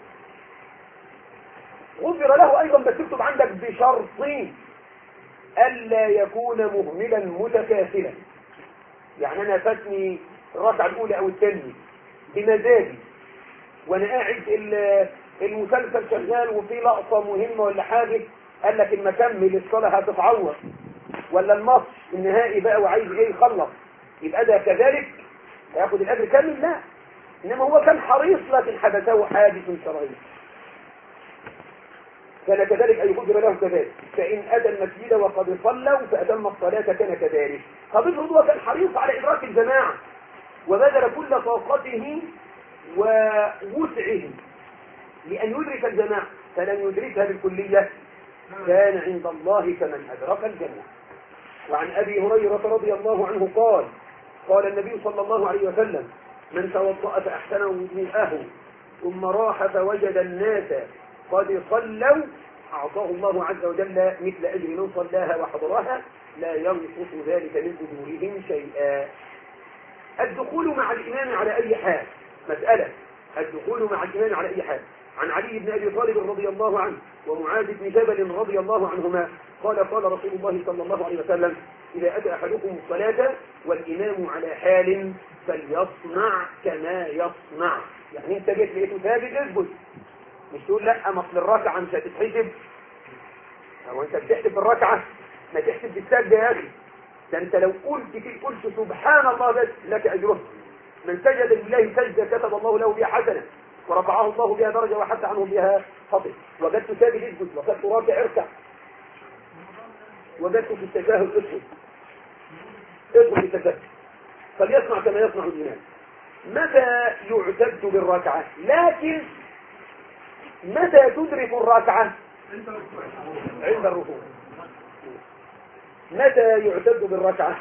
غفر له أيضا، بس اكتب عندك بشرطين: ألا يكون مهملا متكاسلا. يعني أنا فاتني الركعة الأولى أو الثانية بمزاجي وانا قاعد المسلسل شغال وفي لقطة مهمة ولا حاجة، قال لك اما كمل الصلاة هتتعوض، ولا الماتش النهائي بقى وعايز ايه يخلص، يبقى ده كذلك هياخد الاجر كامل؟ لا، انما هو كان حريص لكن حدثه حادث شرعي كان كذلك أي غفر له كذلك. فإن أتى المسجد وقد صلوا فأتم الصلاة كان كذلك. طب افرض هو كان حريص على إدراك الجماعة وبذل كل طاقته ووسعه لأن يدرك الجماعة فلن يدركها بالكلية، كان عند الله كمن أدرك الجماعة. وعن أبي هريرة رضي الله عنه قال قال النبي صلى الله عليه وسلم: من توضأ فأحسن وضوءه ثم راح فوجد الناس قد صلوا أعطاه الله عز وجل مثل أجر من صلاها وحضرها لا ينقص ذلك من أجورهم شيئا. الدخول مع الإمام على أي حال. مسألة الدخول مع الإمام على أي حال. عن علي بن أبي طالب رضي الله عنه ومعاذ بن جبل رضي الله عنهما قال قال رسول الله صلى الله عليه وسلم إذا أتى أحدكم الصلاة والإمام على حال فليصنع كما يصنع. يعني أنت جيت لقيته ثابت اسجد، مش تقول لا مصل الركعة مش هتتحسب. هو أنت بتحسب الركعة ما تحسب بالسجدة يا أخي. ده أنت لو قلت سبحان الله بس لك أجره. من سجد لله سجدة كتب الله له بها حسنة ورفعه الله بها درجة وحتى عنه بها خطئ. وجدت ثابت اسجد، وجدت راكع اركع، وجدت في التشهد اسجد ادخل في التشهد فليصنع كما يصنع الإمام. متى يعتد بالركعة؟ لكن متى تدرك الركعة؟ عند الركوع. متى يعتد بالركعة؟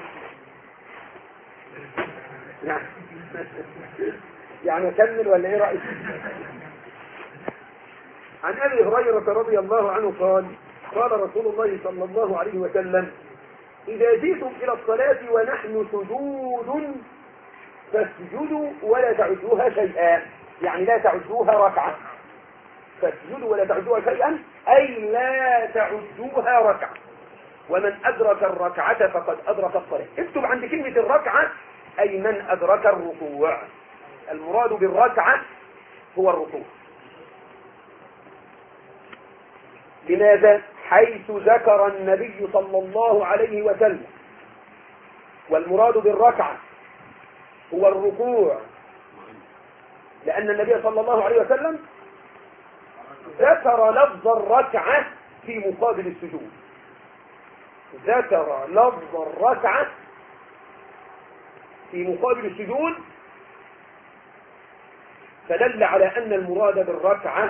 يعني أكمل ولا ايه رأيك؟ عن أبي هريرة رضي الله عنه قال قال رسول الله صلى الله عليه وسلم إذا جئتم إلى الصلاة ونحن سجود فاسجدوا ولا تعدوها شيئا. يعني لا تعدوها ركعة. فاسجدوا ولا تعدوها شيئا أي لا تعدوها ركعة. ومن أدرك الركعة فقد أدرك الصلاة. اكتب عند كلمة الركعة أي من أدرك الركوع. المراد بالركعة هو الركوع. لماذا؟ حيث ذكر النبي صلى الله عليه وسلم والمراد بالركعة هو الركوع، لأن النبي صلى الله عليه وسلم ذكر لفظ الركعة في مقابل السجود. ذكر لفظ الركعة في مقابل السجود فدل على أن المراد بالركعة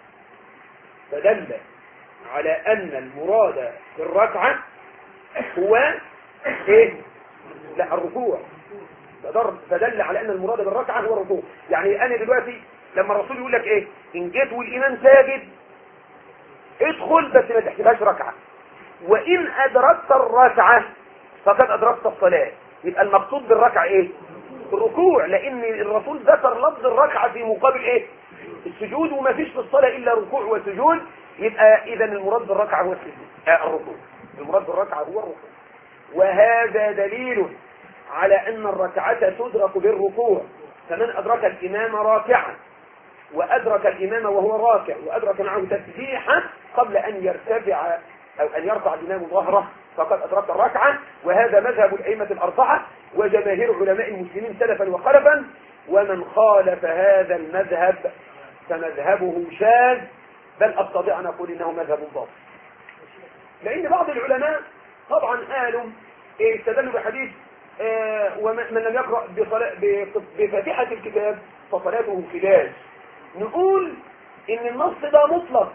هو ايه؟ لا الركوع. فدل على أن المراد بالركعة هو الركوع. يعني أنا دلوقتي لما الرسول يقول لك ايه؟ إن جيت والإمام ساجد ادخل بس ما تحسبهاش ركعة، وإن أدركت الركعة فقد أدركت الصلاة. يبقى المقصود بالركعة ايه؟ الركوع، لأن الرسول ذكر لفظ الركعة في مقابل ايه؟ السجود، وما فيش في الصلاة إلا ركوع وسجود. يبقى إذا المراد بالركعة هو السجود الركوع. المراد بالركعة هو الركوع. وهذا دليل على أن الركعة تدرك بالركوع. فمن أدرك الإمام راكعا وأدرك الإمام وهو راكع وأدرك معه تسبيحا قبل أن يرتفع أو أن يرفع الإمام ظهره فقد أدرك الركعة. وهذا مذهب الأئمة الأربعة وجماهير علماء المسلمين سلفا وخلفا. ومن خالف هذا المذهب فمذهبه شاذ، بل أستطيع أن أقول إنه مذهب باطل. لأن بعض العلماء طبعا قالوا استدلوا بحديث ومن لم يقرأ بفاتحة الكتاب فصلاته خلاج. نقول إن النص ده مطلق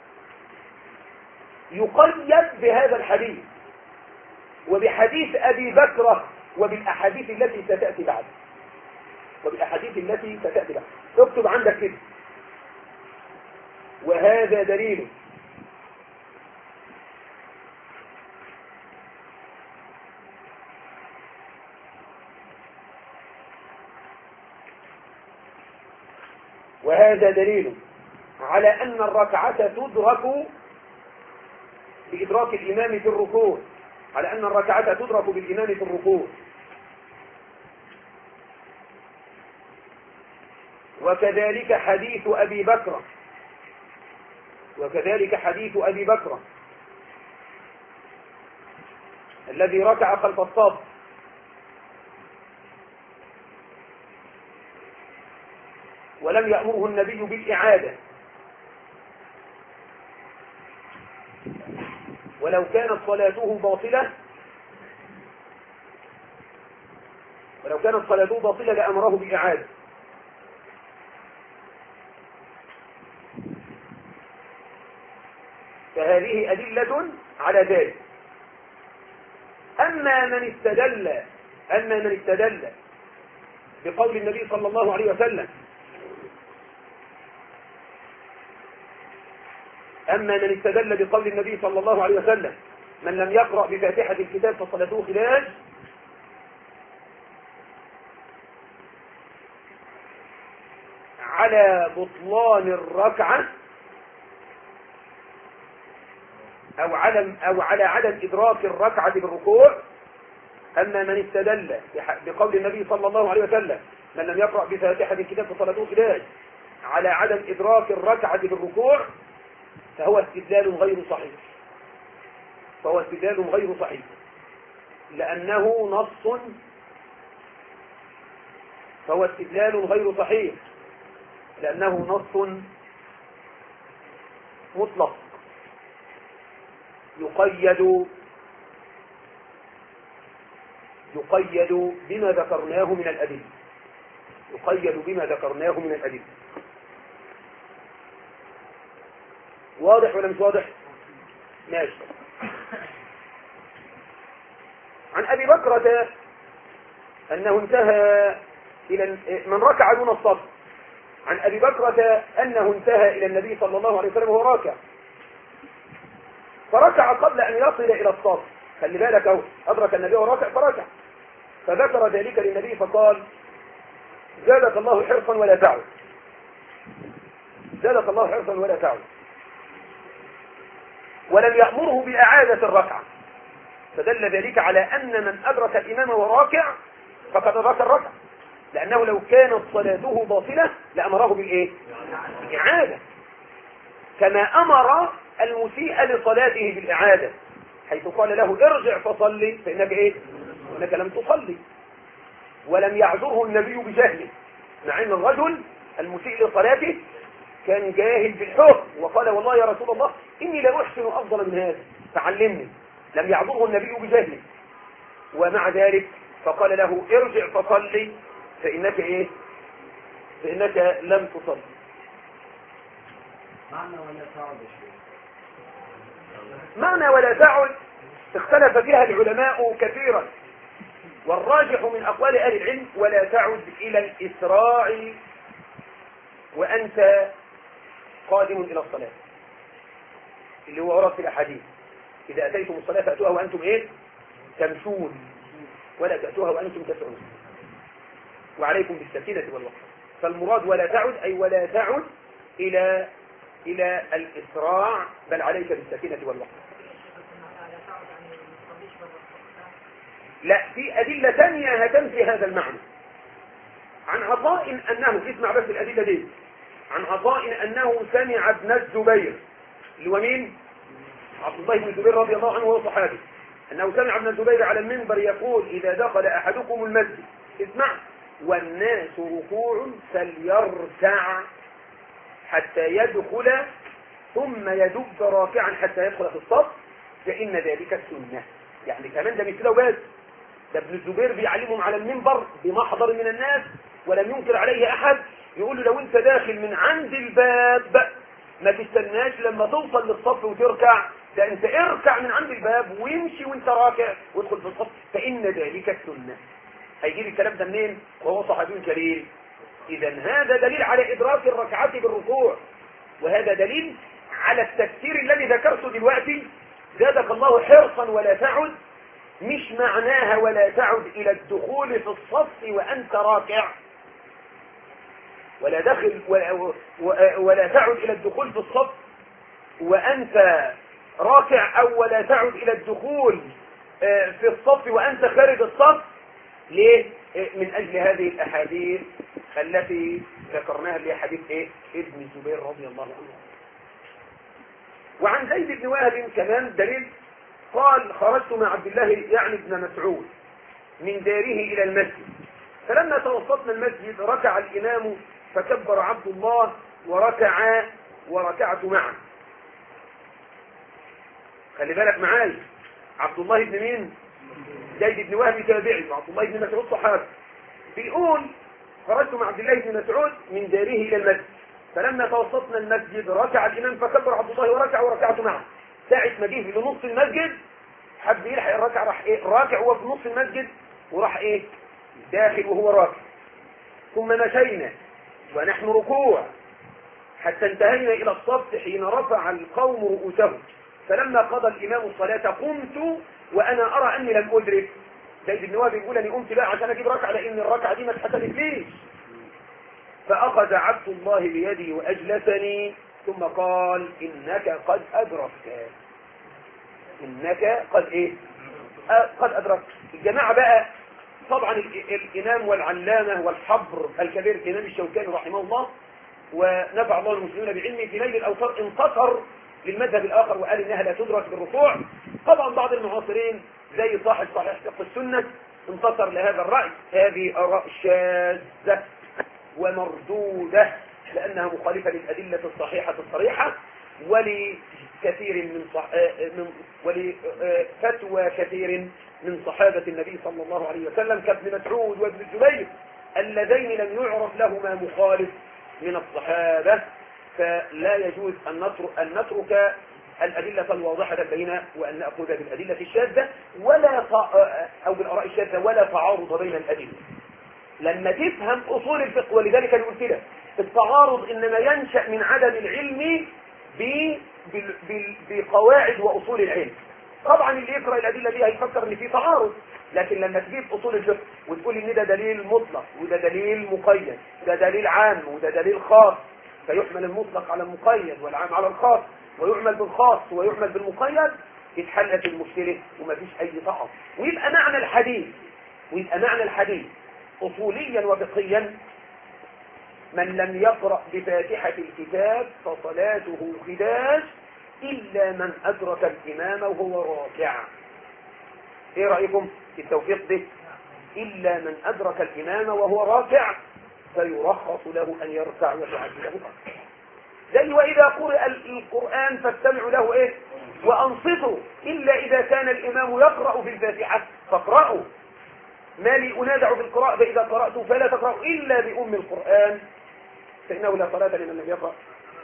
يقيد بهذا الحديث وبحديث أبي بكر وبالأحاديث التي ستأتي بعد. اكتب عندك كده. وهذا دليل على أن الركعة تدرك بإدراك الإمام في الركوع. بالإمام في الركوع. وكذلك حديث أبي بكر الذي ركع خلف الصف ولم يأمره النبي بالإعادة، ولو كانت صلاته باطلة لأمره بالإعادة. فهذه أدلة على ذلك. أما من استدل بقول النبي صلى الله عليه وسلم من لم يقرأ بفاتحة الكتاب فصلاته خلاج، على بطلان الركعة أو على عدم إدراك الركعة بالركوع. أما من استدل بقول النبي صلى الله عليه وسلم من لم يقرأ بفاتحة الكتاب فصلاته خلاج على عدم إدراك الركعة بالركوع فهو استدلال غير صحيح لأنه نص، فهو استدلال غير صحيح لأنه نص مطلق يقيد بما ذكرناه من الأدلة. واضح ولا مش واضح؟ ماشي. عن أبي بكرة أنه انتهى إلى من ركع دون الصف. عن أبي بكرة أنه انتهى إلى النبي صلى الله عليه وسلم وهو راكع، فركع قبل أن يصل إلى الصف. خلي بالك أهو، أدرك النبي وهو راكع فركع، فذكر ذلك للنبي فقال زادك الله حرصا ولا تعد، ولم يأمره بإعادة الركعة، فدل ذلك على أن من أدرك الإمام وهو راكع فقد أدرك الركعة، لأنه لو كانت صلاته باطلة لأمره بالإعادة، كما أمر المسيء لصلاته بالإعادة، حيث قال له ارجع فصلي فإنك لم تصلي. ولم يعذره النبي بجهله، مع أن الرجل المسيء لصلاته كان جاهل بالحكم وقال والله يا رسول الله إني لا أحسن أفضل من هذا فعلمني. لم يعذره النبي بجهله، ومع ذلك فقال له ارجع فصلي فإنك لم تصلي. معنى ولا تعد اختلف فيها العلماء كثيرا، والراجح من أقوال أهل العلم ولا تعد إلى الإسراع وأنت قادم إلى الصلاة، اللي هو ورد في الأحاديث إذا أتيتم الصلاة فأتوها وأنتم تمشون ولا تأتوها وأنتم تسعون، وعليكم بالسكينة والوقت. فالمراد ولا تعد أي ولا تعد إلى الإسراع، بل عليك بالسكينة والوقت. لا، في أدلة ثانية هتنفي هذا المعنى. عن عطاء أنه، اسمع بس الأدلة دي، عن عطاء أنه سمع ابن الزبير، اللي هو مين؟ عبد الله بن الزبير رضي الله عنه وهو صحابي، أنه سمع ابن الزبير على المنبر يقول إذا دخل أحدكم المسجد، اسمع، والناس ركوع فليركع حتى يدخل ثم يدب راكعا حتى يدخل في الصف فإن ذلك السنة. يعني كمان ده مش كده وبس، ده ابن الزبير بيعلمهم على المنبر بمحضر من الناس ولم ينكر عليه أحد، يقول له لو انت داخل من عند الباب ما تستناش لما توصل للصف وتركع، ده انت اركع من عند الباب ويمشي وانت راكع وادخل في الصف فإن ذلك السنة. هيجيب الكلام ده منين وهو صحابي جليل؟ إذا هذا دليل على إدراك الركعات بالركوع، وهذا دليل على التفسير الذي ذكرته دلوقتي، زادك الله حرصا ولا تعد، مش معناها ولا تعد إلى الدخول في الصف وأنت راكع، ولا تعد إلى الدخول في الصف وأنت راكع، أو ولا تعد إلى الدخول في الصف وأنت خارج الصف. ليه؟ من أجل هذه الأحاديث التي ذكرناها، اللي هي حديث ابن الزبير رضي الله عنه. وعن زيد بن وهب كمان دليل، قال خرجت مع عبد الله يعني ابن مسعود من داره إلى المسجد، فلما توسطنا المسجد ركع الإمام فكبر عبد الله وركعت معه. خلي بالك معاي، عبد الله بن مين؟ زيد بن وهب تابعي، وعبد الله بن مسعود صحابي. بيقول خرجت مع عبد الله بن مسعود من داره إلى المسجد، فلما توسطنا المسجد ركع الإمام فكبر عبد الله وركعت معه. ساعة ما جه لنص المسجد حب يلحق الركعة، راح راكع هو في نص المسجد، وراح داخل وهو راكع. ثم مشينا ونحن ركوع حتى انتهينا إلى الصف حين رفع القوم رؤوسهم، فلما قضى الإمام الصلاة قمت وأنا أرى أني لم أدرك. زيد بن وهب يقول أني قمت بقى عشان أجيب ركعة، لأن الركعة دي ما اتحسبت ليش، فأخذ عبد الله بيدي وأجلسني ثم قال إنك قد أدركت. إنك قد إيه؟ قد أدركت. الجماعة بقى طبعا الإمام والعلامة والحبر الكبير الإمام الشوكاني رحمه الله ونفع الله المسلمين بعلمه في نيل الأوتار انتصر للمذهب الآخر وقال إنها لا تدرك بالركوع. طبعا بعض المعاصرين زي صاحب صحيح فقه السنة انتصر لهذا الرأي. هذه آراء شاذة ومردودة لأنها مخالفة للأدلة الصحيحة الصريحة ولكثير ولفتوى كثير من صحابة النبي صلى الله عليه وسلم كابن مسعود وابن الزبير اللذين لم يعرف لهما مخالف من الصحابة. فلا يجوز أن نترك الأدلة الواضحة البينة وأن نأخذ بالأدلة الشاذة أو بالآراء الشاذة ولا تعارض بين الأدلة. لما تفهم أصول الفقه ولذلك أنا قلت لك التعارض إنما ينشأ من عدم العلم بقواعد وأصول العلم. طبعا اللي يقرأ الأدلة دي هيفكر إن في تعارض، لكن لما تجيب أصول الفقه وتقول إن ده دليل مطلق وده دليل مقيد ده دليل عام وده دليل خاص فيحمل المطلق على المقيد والعام على الخاص ويعمل بالخاص ويعمل بالمقيد اتحلت المشكلة ومفيش أي تعارض. ويبقى معنى الحديث أصوليا وفقهيا من لم يقرأ بفاتحة الكتاب فصلاته خداج إلا من أدرك الإمام وهو راكع. إيه رأيكم في التوفيق ده؟ إلا من أدرك الإمام وهو راكع فيرخص له أن يركع ويعجله ركعة. زي وإذا قرأ القرآن فاستمعوا له إيه؟ وأنصتوا إلا إذا كان الإمام يقرأ في الفاتحة فاقرأوا. ما لي أنازع في القراءة فإذا قرأتوا فلا تقرأوا إلا بأم القرآن فإنه لا صلاة لمن لم يقرأ.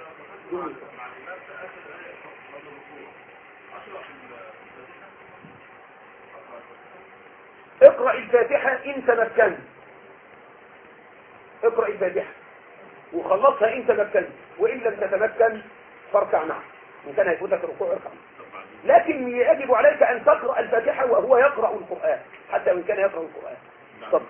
اقرأ الفاتحة إن تمكنت. اقرأ الفاتحة وخلصها إن تمكنت وإن لم تتمكن فاركع معه. إن كان هيفوتك الركوع اركع. لكن يجب عليك أن تقرأ الفاتحة وهو يقرأ القرآن حتى وإن كان يقرأ القرآن. طب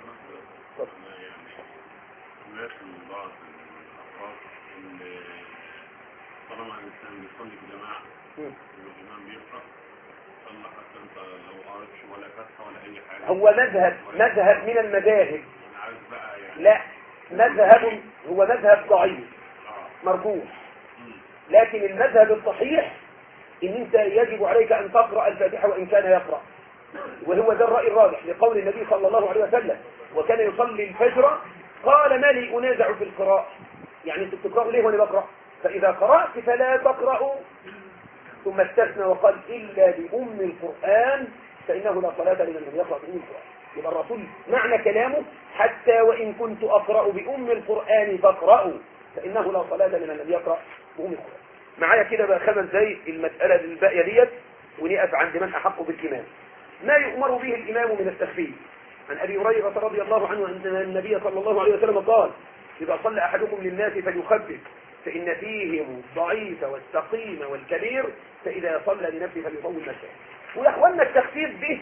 الناس من بعض الأفراد اللي طالما الإنسان بيصلي في جماعة والإمام بيقرأ صلى حتى أنت لو قرأتش ولا فتحة ولا أي حاجة. هو مذهب من المذاهب. أنا عايز بقى يعني لا هو مذهب ضعيف مرجوح. لكن المذهب الصحيح إن أنت يجب عليك أن تقرأ الفاتحة وإن كان يقرأ. وهو ده الرأي الراجح لقول النبي صلى الله عليه وسلم وكان يصلي الفجر قال ما لي أنازع في القراءة. يعني انتوا بتقرأوا ليه وانا بقرأ؟ فإذا قرأت فلا تقرأوا. ثم استثنى وقال إلا بأم القرآن فإنه لا صلاة لمن لم يقرأ بأم القرآن. يبقى الرسول معنى كلامه حتى وإن كنت أقرأ بأم القرآن فاقرأوا فإنه لا صلاة لمن لم يقرأ بأم القرآن. معايا كده بقى 5 دقايق المسألة الباقية ديت ونقف عند من أحق بالإمام. ما يؤمر به الإمام من التخفيف. عن أبي هريرة رضي الله عنه أن النبي صلى الله عليه وسلم قال إذا صلى أحدكم للناس فليخفف فإن فيهم الضعيف والسقيم والكبير فإذا صلى لنفسه فليطول نفسه. ويا أخوانا التخفيف به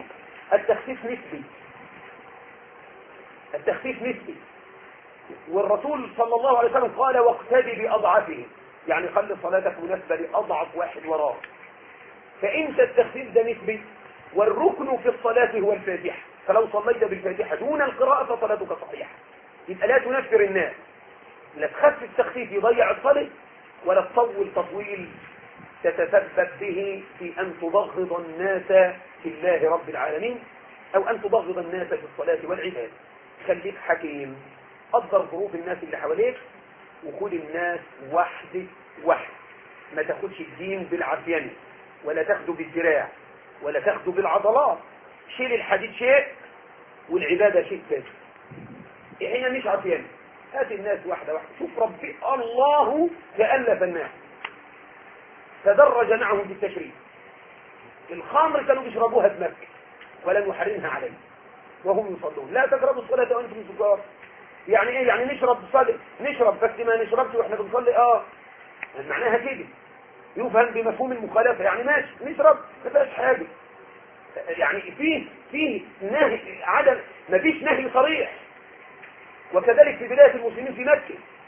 التخفيف نسبي. والرسول صلى الله عليه وسلم قال واقتدي بأضعفهم يعني خلي صلاتك مناسبة لأضعف واحد وراء. فإنت التخفيف ده نسبي والركن في الصلاة هو الفاتحة. فلو صليت بالفاتحة دون القراءة فصلاتك صحيحة. يبقى لا تنفر الناس. لا تخفف تخفيف يضيع الصلاة ولا تطول تطويل تتسبب به في أن تبغض الناس في الله رب العالمين أو أن تبغض الناس في الصلاة والعبادة. خليك حكيم قدر ظروف الناس اللي حواليك وخد الناس واحد ما تاخدش الدين بالعافية ولا تاخده بالذراع ولا تاخده بالعضلات. شيل الحديد شيء والعبادة شيء ثاني. احنا مش عافية هات الناس واحدة شوف ربي الله تألف الناس تدرج معهم في التشريع. الخمر كانوا بيشربوها في مكة ولم يحرمها عليه وهم يصلون. لا تقربوا الصلاة وانتم سكار. يعني ايه؟ يعني نشرب بس ما نشربش واحنا بنصلي. معناها كده يفهم بمفهوم المخالفة. يعني ماشي نشرب ما فيهاش حاجة. يعني فيه نهي عدم ما فيش نهي صريح. وكذلك في بداية المسلمين في مكة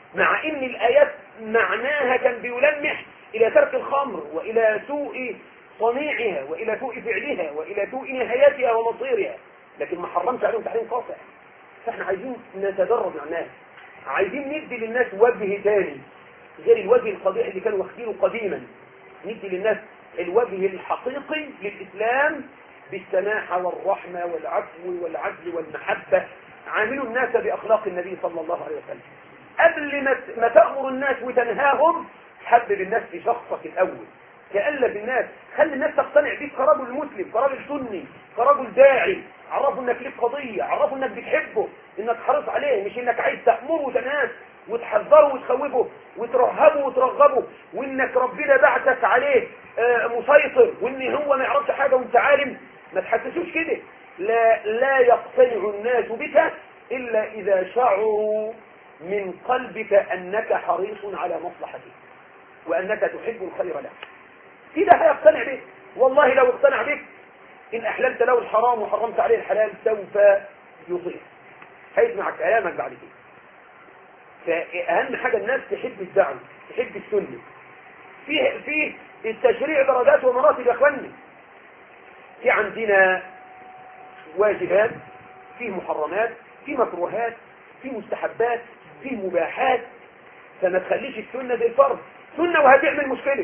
مع ان الآيات معناها كان بيلمح إلى ترك الخمر وإلى سوء صنيعها وإلى سوء فعلها وإلى سوء نهايتها ومصيرها، لكن ما حرمش عليهم تحريم قاطع. فاحنا عايزين نتدرج مع الناس، عايزين ندي للناس وجه تاني غير الوجه القبيح اللي كانوا واخدينه قديما. ندي للناس الوجه الحقيقي للإسلام بالسماحة والرحمة والعفو والعدل والمحبة. عاملوا الناس بأخلاق النبي صلى الله عليه وسلم. قبل ما تأمر الناس وتنهاهم، حبب الناس في شخصك الأول، تألف الناس، خلي الناس تقتنع بيك كرجل مسلم، كرجل سني، كرجل داعي. عرفوا انك ليك قضية، عرفوا انك بتحبه، انك حريص عليه، مش انك عايز تأمره وتناس وتحذره وتخوفه وترهبه وترغبه، وانك ربنا بعتك عليه مسيطر، وان هو ما يعرفش حاجة وانت عالم. ما تحسسوش كده. لا يقتنع الناس بك إلا إذا شعروا من قلبك أنك حريص على مصلحته وأنك تحب الخير له. كده هيقتنع بك. والله لو اقتنع بك إن أحللت له الحرام وحرمت عليه الحلال سوف يطيع، هيسمع كلامك بعد كده. فأهم حاجة الناس تحب الدعوة، تحب السنة. في التشريع درجات ومراتب يا اخواني. في عندنا واجبات، في محرمات، في مكروهات، في مستحبات، في مباحات. فما تخليش السنة زي الفرض. سنة وهتعمل مشكلة،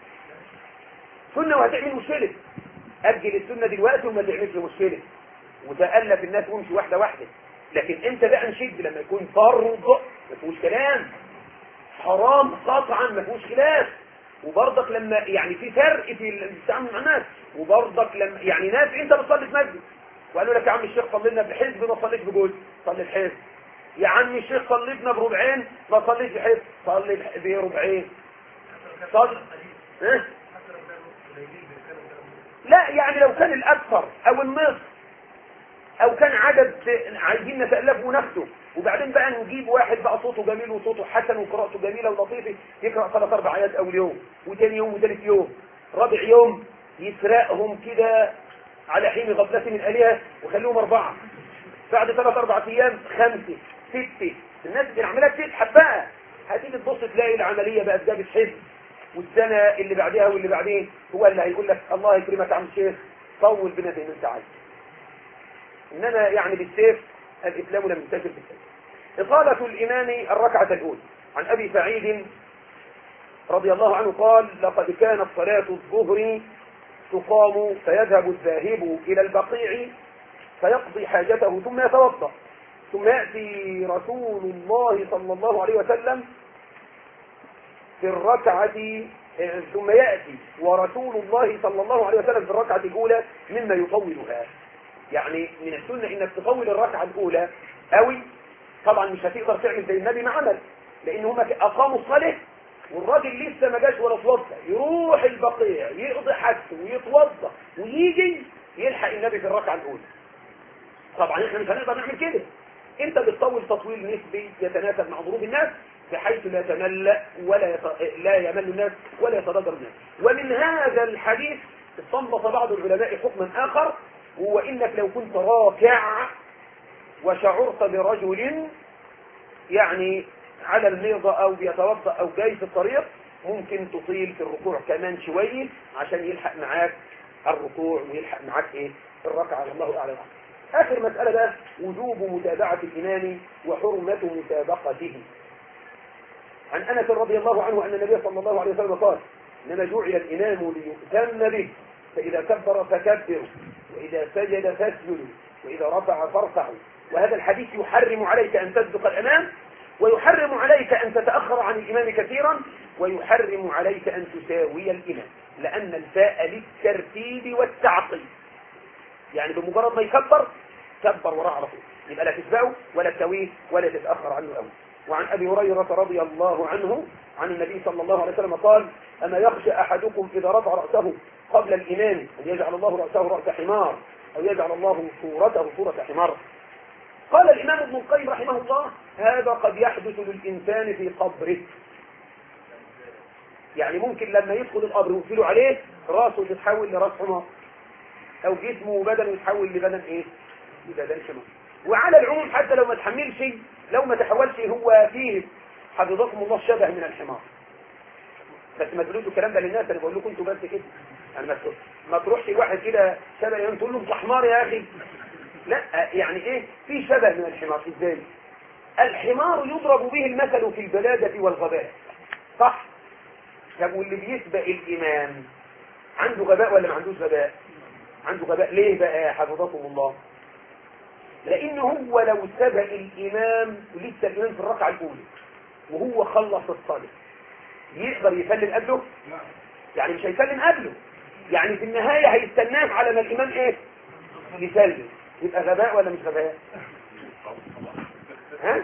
سنة وهتعمل مشكلة. أجل السنة دلوقتي وما تعملش مشكلة، وتألف الناس وامشي واحدة واحدة. لكن انت بقى نشد لما يكون فرض ما فيهوش كلام، حرام قطعا ما فيهوش خلاف. وبرضك لما يعني في فرق في التعامل مع الناس، وبرضك لما يعني ناس انت بتصلي في مسجد وقالوا لك يا عم الشيخ صلي لنا بحزب ما تصليش بجزء، صلي بحزب. يا عم الشيخ صلي لنا بربعين ما تصليش بحزب، صلي بربعين. صلي لا يعني لو كان الاكثر او النصف او كان عدد عايزين نتألفه وناخده، وبعدين بقى نجيب واحد بقى صوته جميل وصوته حسن وقراءته جميلة ولطيفة يقرأ 3-4 آيات اول يوم وتاني يوم وثالث يوم رابع يوم يسرقهم كده على حين غفلة من الآلهة وخليهم 4. بعد 3-4 ايام 5 6. الناس العمليات تتحب بقى. هتيجي تبص تلاقي العملية بقت جابت حزب، والسنة اللي بعدها واللي بعدين هو اللي هيقول لك الله يكرمك يا عم الشيخ طول بنا زي ما انت عايز. انما يعني بالسيف الاسلام لم ينتشر بالسيف. اطالة الامام الركعة الاولى. عن ابي سعيد رضي الله عنه قال لقد كانت صلاة الظهر تقام فيذهب الذاهب الى البقيع فيقضي حاجته ثم يتوضا، ثم يأتي رسول الله صلى الله عليه وسلم في الركعة ثم يأتي ورسول الله صلى الله عليه وسلم في الركعة الأولى مما يطولها. يعني من السنة انك تطول الركعة الأولى قوي. طبعا مش هتقدر تعمل زي النبي ما عمل، لان هم اقاموا الصلاة والراجل لسه ما جاش ولا اتوضى، يروح البقيع يقضي حاجته ويتوضى ويجي يلحق النبي في الركعة الأولى. طبعا احنا مش هنقدر نعمل كده. انت بتطول تطويل نسبي يتناسب مع ظروف الناس بحيث لا تمل لا يمل الناس ولا يتضجر الناس. ومن هذا الحديث استنبط بعض العلماء حكما آخر، هو إنك لو كنت راكع وشعرت برجل يعني على الميضة أو بيتوضأ أو جاي في الطريق، ممكن تطيل في الركوع كمان شوية عشان يلحق معاك الركوع ويلحق معاك الركعة. الله أعلم. آخر مسألة بقى وجوب متابعة الإمام وحرمة مسابقته. عن أنس رضي الله عنه أن النبي صلى الله عليه وسلم قال إنما جعل الإمام ليؤتم به، فإذا كبر فكبروا، وإذا سجد فاسجدوا، وإذا رفع فارفعوا. وهذا الحديث يحرم عليك أن تسبق الأمام، ويحرم عليك أن تتأخر عن الإمام كثيرا، ويحرم عليك أن تساوي الإمام، لأن الفاء للترتيب والتعقيب. يعني بمجرد ما يكبر كبر وراء على طول، يبقى لا تسبقه ولا تساويه ولا تتأخر عنه أوي. وعن أبي هريرة رضي الله عنه عن النبي صلى الله عليه وسلم قال أما يخشى أحدكم إذا رفع رأسه قبل الإمام أن يجعل الله رأسه رأس حمار أو يجعل الله صورته صورة حمار. قال الإمام ابن القيم رحمه الله هذا قد يحدث للإنسان في قبره. يعني ممكن لما يدخل القبر ويقفلوا عليه رأسه يتحول لرأس حمار، أو جسمه وبدنه يتحول لبدن لبدن حمار. وعلى العموم حتى لو ما تحملش، لو ما تحولش هو فيه حفظكم الله شبه من الحمار. بس ما تقولوش الكلام ده للناس، انا بقول لكم انتوا بس كده. انا ما تروحش واحد كده شبه يعني تقول له انت حمار يا اخي. لا يعني ايه في شبه من الحمار. ازاي؟ الحمار يضرب به المثل في البلادة والغباء، صح؟ طب واللي بيسبق الامام عنده غباء ولا ما عندوش غباء؟ عنده غباء. ليه بقى حفظكم الله؟ لانه هو لو سبق الامام ولسه الامام في الركعه الاولى وهو خلص الصلاه يقدر يسلم قبله؟ يعني مش هيسلم قبله، يعني في النهايه هيستناه على ما الامام ايه يسلم. يبقى غباء ولا مش غباء؟ ها؟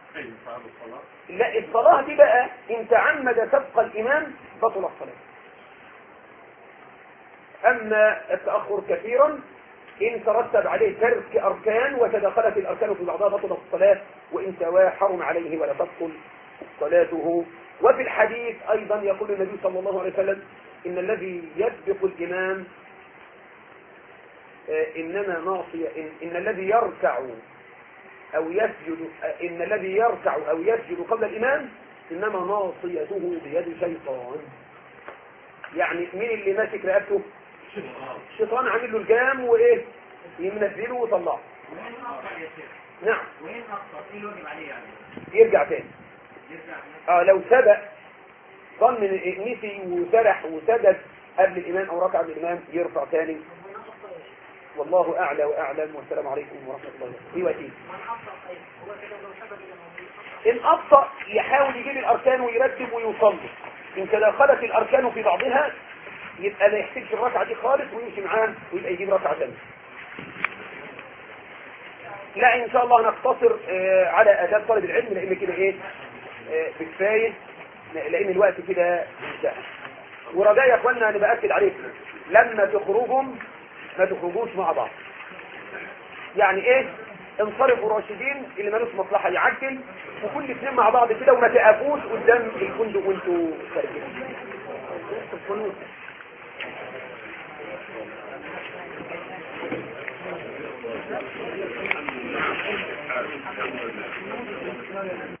لا الصلاه دي بقى ان تعمد سبق الامام بطل الصلاه. اما التاخر كثيرا إن ترتب عليه ترك أركان وتدخلت الأركان في بعضها بطلت الصلاة، وإن سواه حرم عليه ولا تبطل صلاته. وفي الحديث أيضا يقول النبي صلى الله عليه وسلم إن الذي يسبق الإمام إنما ناصية إن الذي يركع أو يسجد إن الذي يركع أو يسجد قبل الإمام إنما ناصيته بيد شيطان. يعني مين اللي ماسك رقبته؟ الشيطان عامل له الجام وايه يمنزله ويطلعه. وين اخطا يا شيخ؟ نعم. وين اخطا؟ ايه الواجب عليه يعني؟ يرجع تاني. يرجع لو سبق ظن نسي وسرح وسجد قبل الامام او ركع قبل الامام يرفع تاني. والله اعلى واعلم، والسلام عليكم ورحمه الله وبركاته. ايوه اكيد. ان اخطا يحاول يجيب الاركان ويرتب ويصلي. ان تداخلت الاركان في بعضها يبقى ما يحسبش الركعه دي خالص ويمشي معاه ويبقى يجيب ركعه ثانيه. لا ان شاء الله نقتصر على اداب طالب العلم، لان كده ايه بكفايه، لان الوقت كده انتهى. ورجاء يا اخوانا انا باكد عليكم لما تخرجوا ما تخرجوش مع بعض. يعني ايه انصرفوا راشدين، اللي مالوش مصلحه يعجل، وكل اثنين مع بعض كده وما تقفوش قدام الفندق وانتوا خارجين.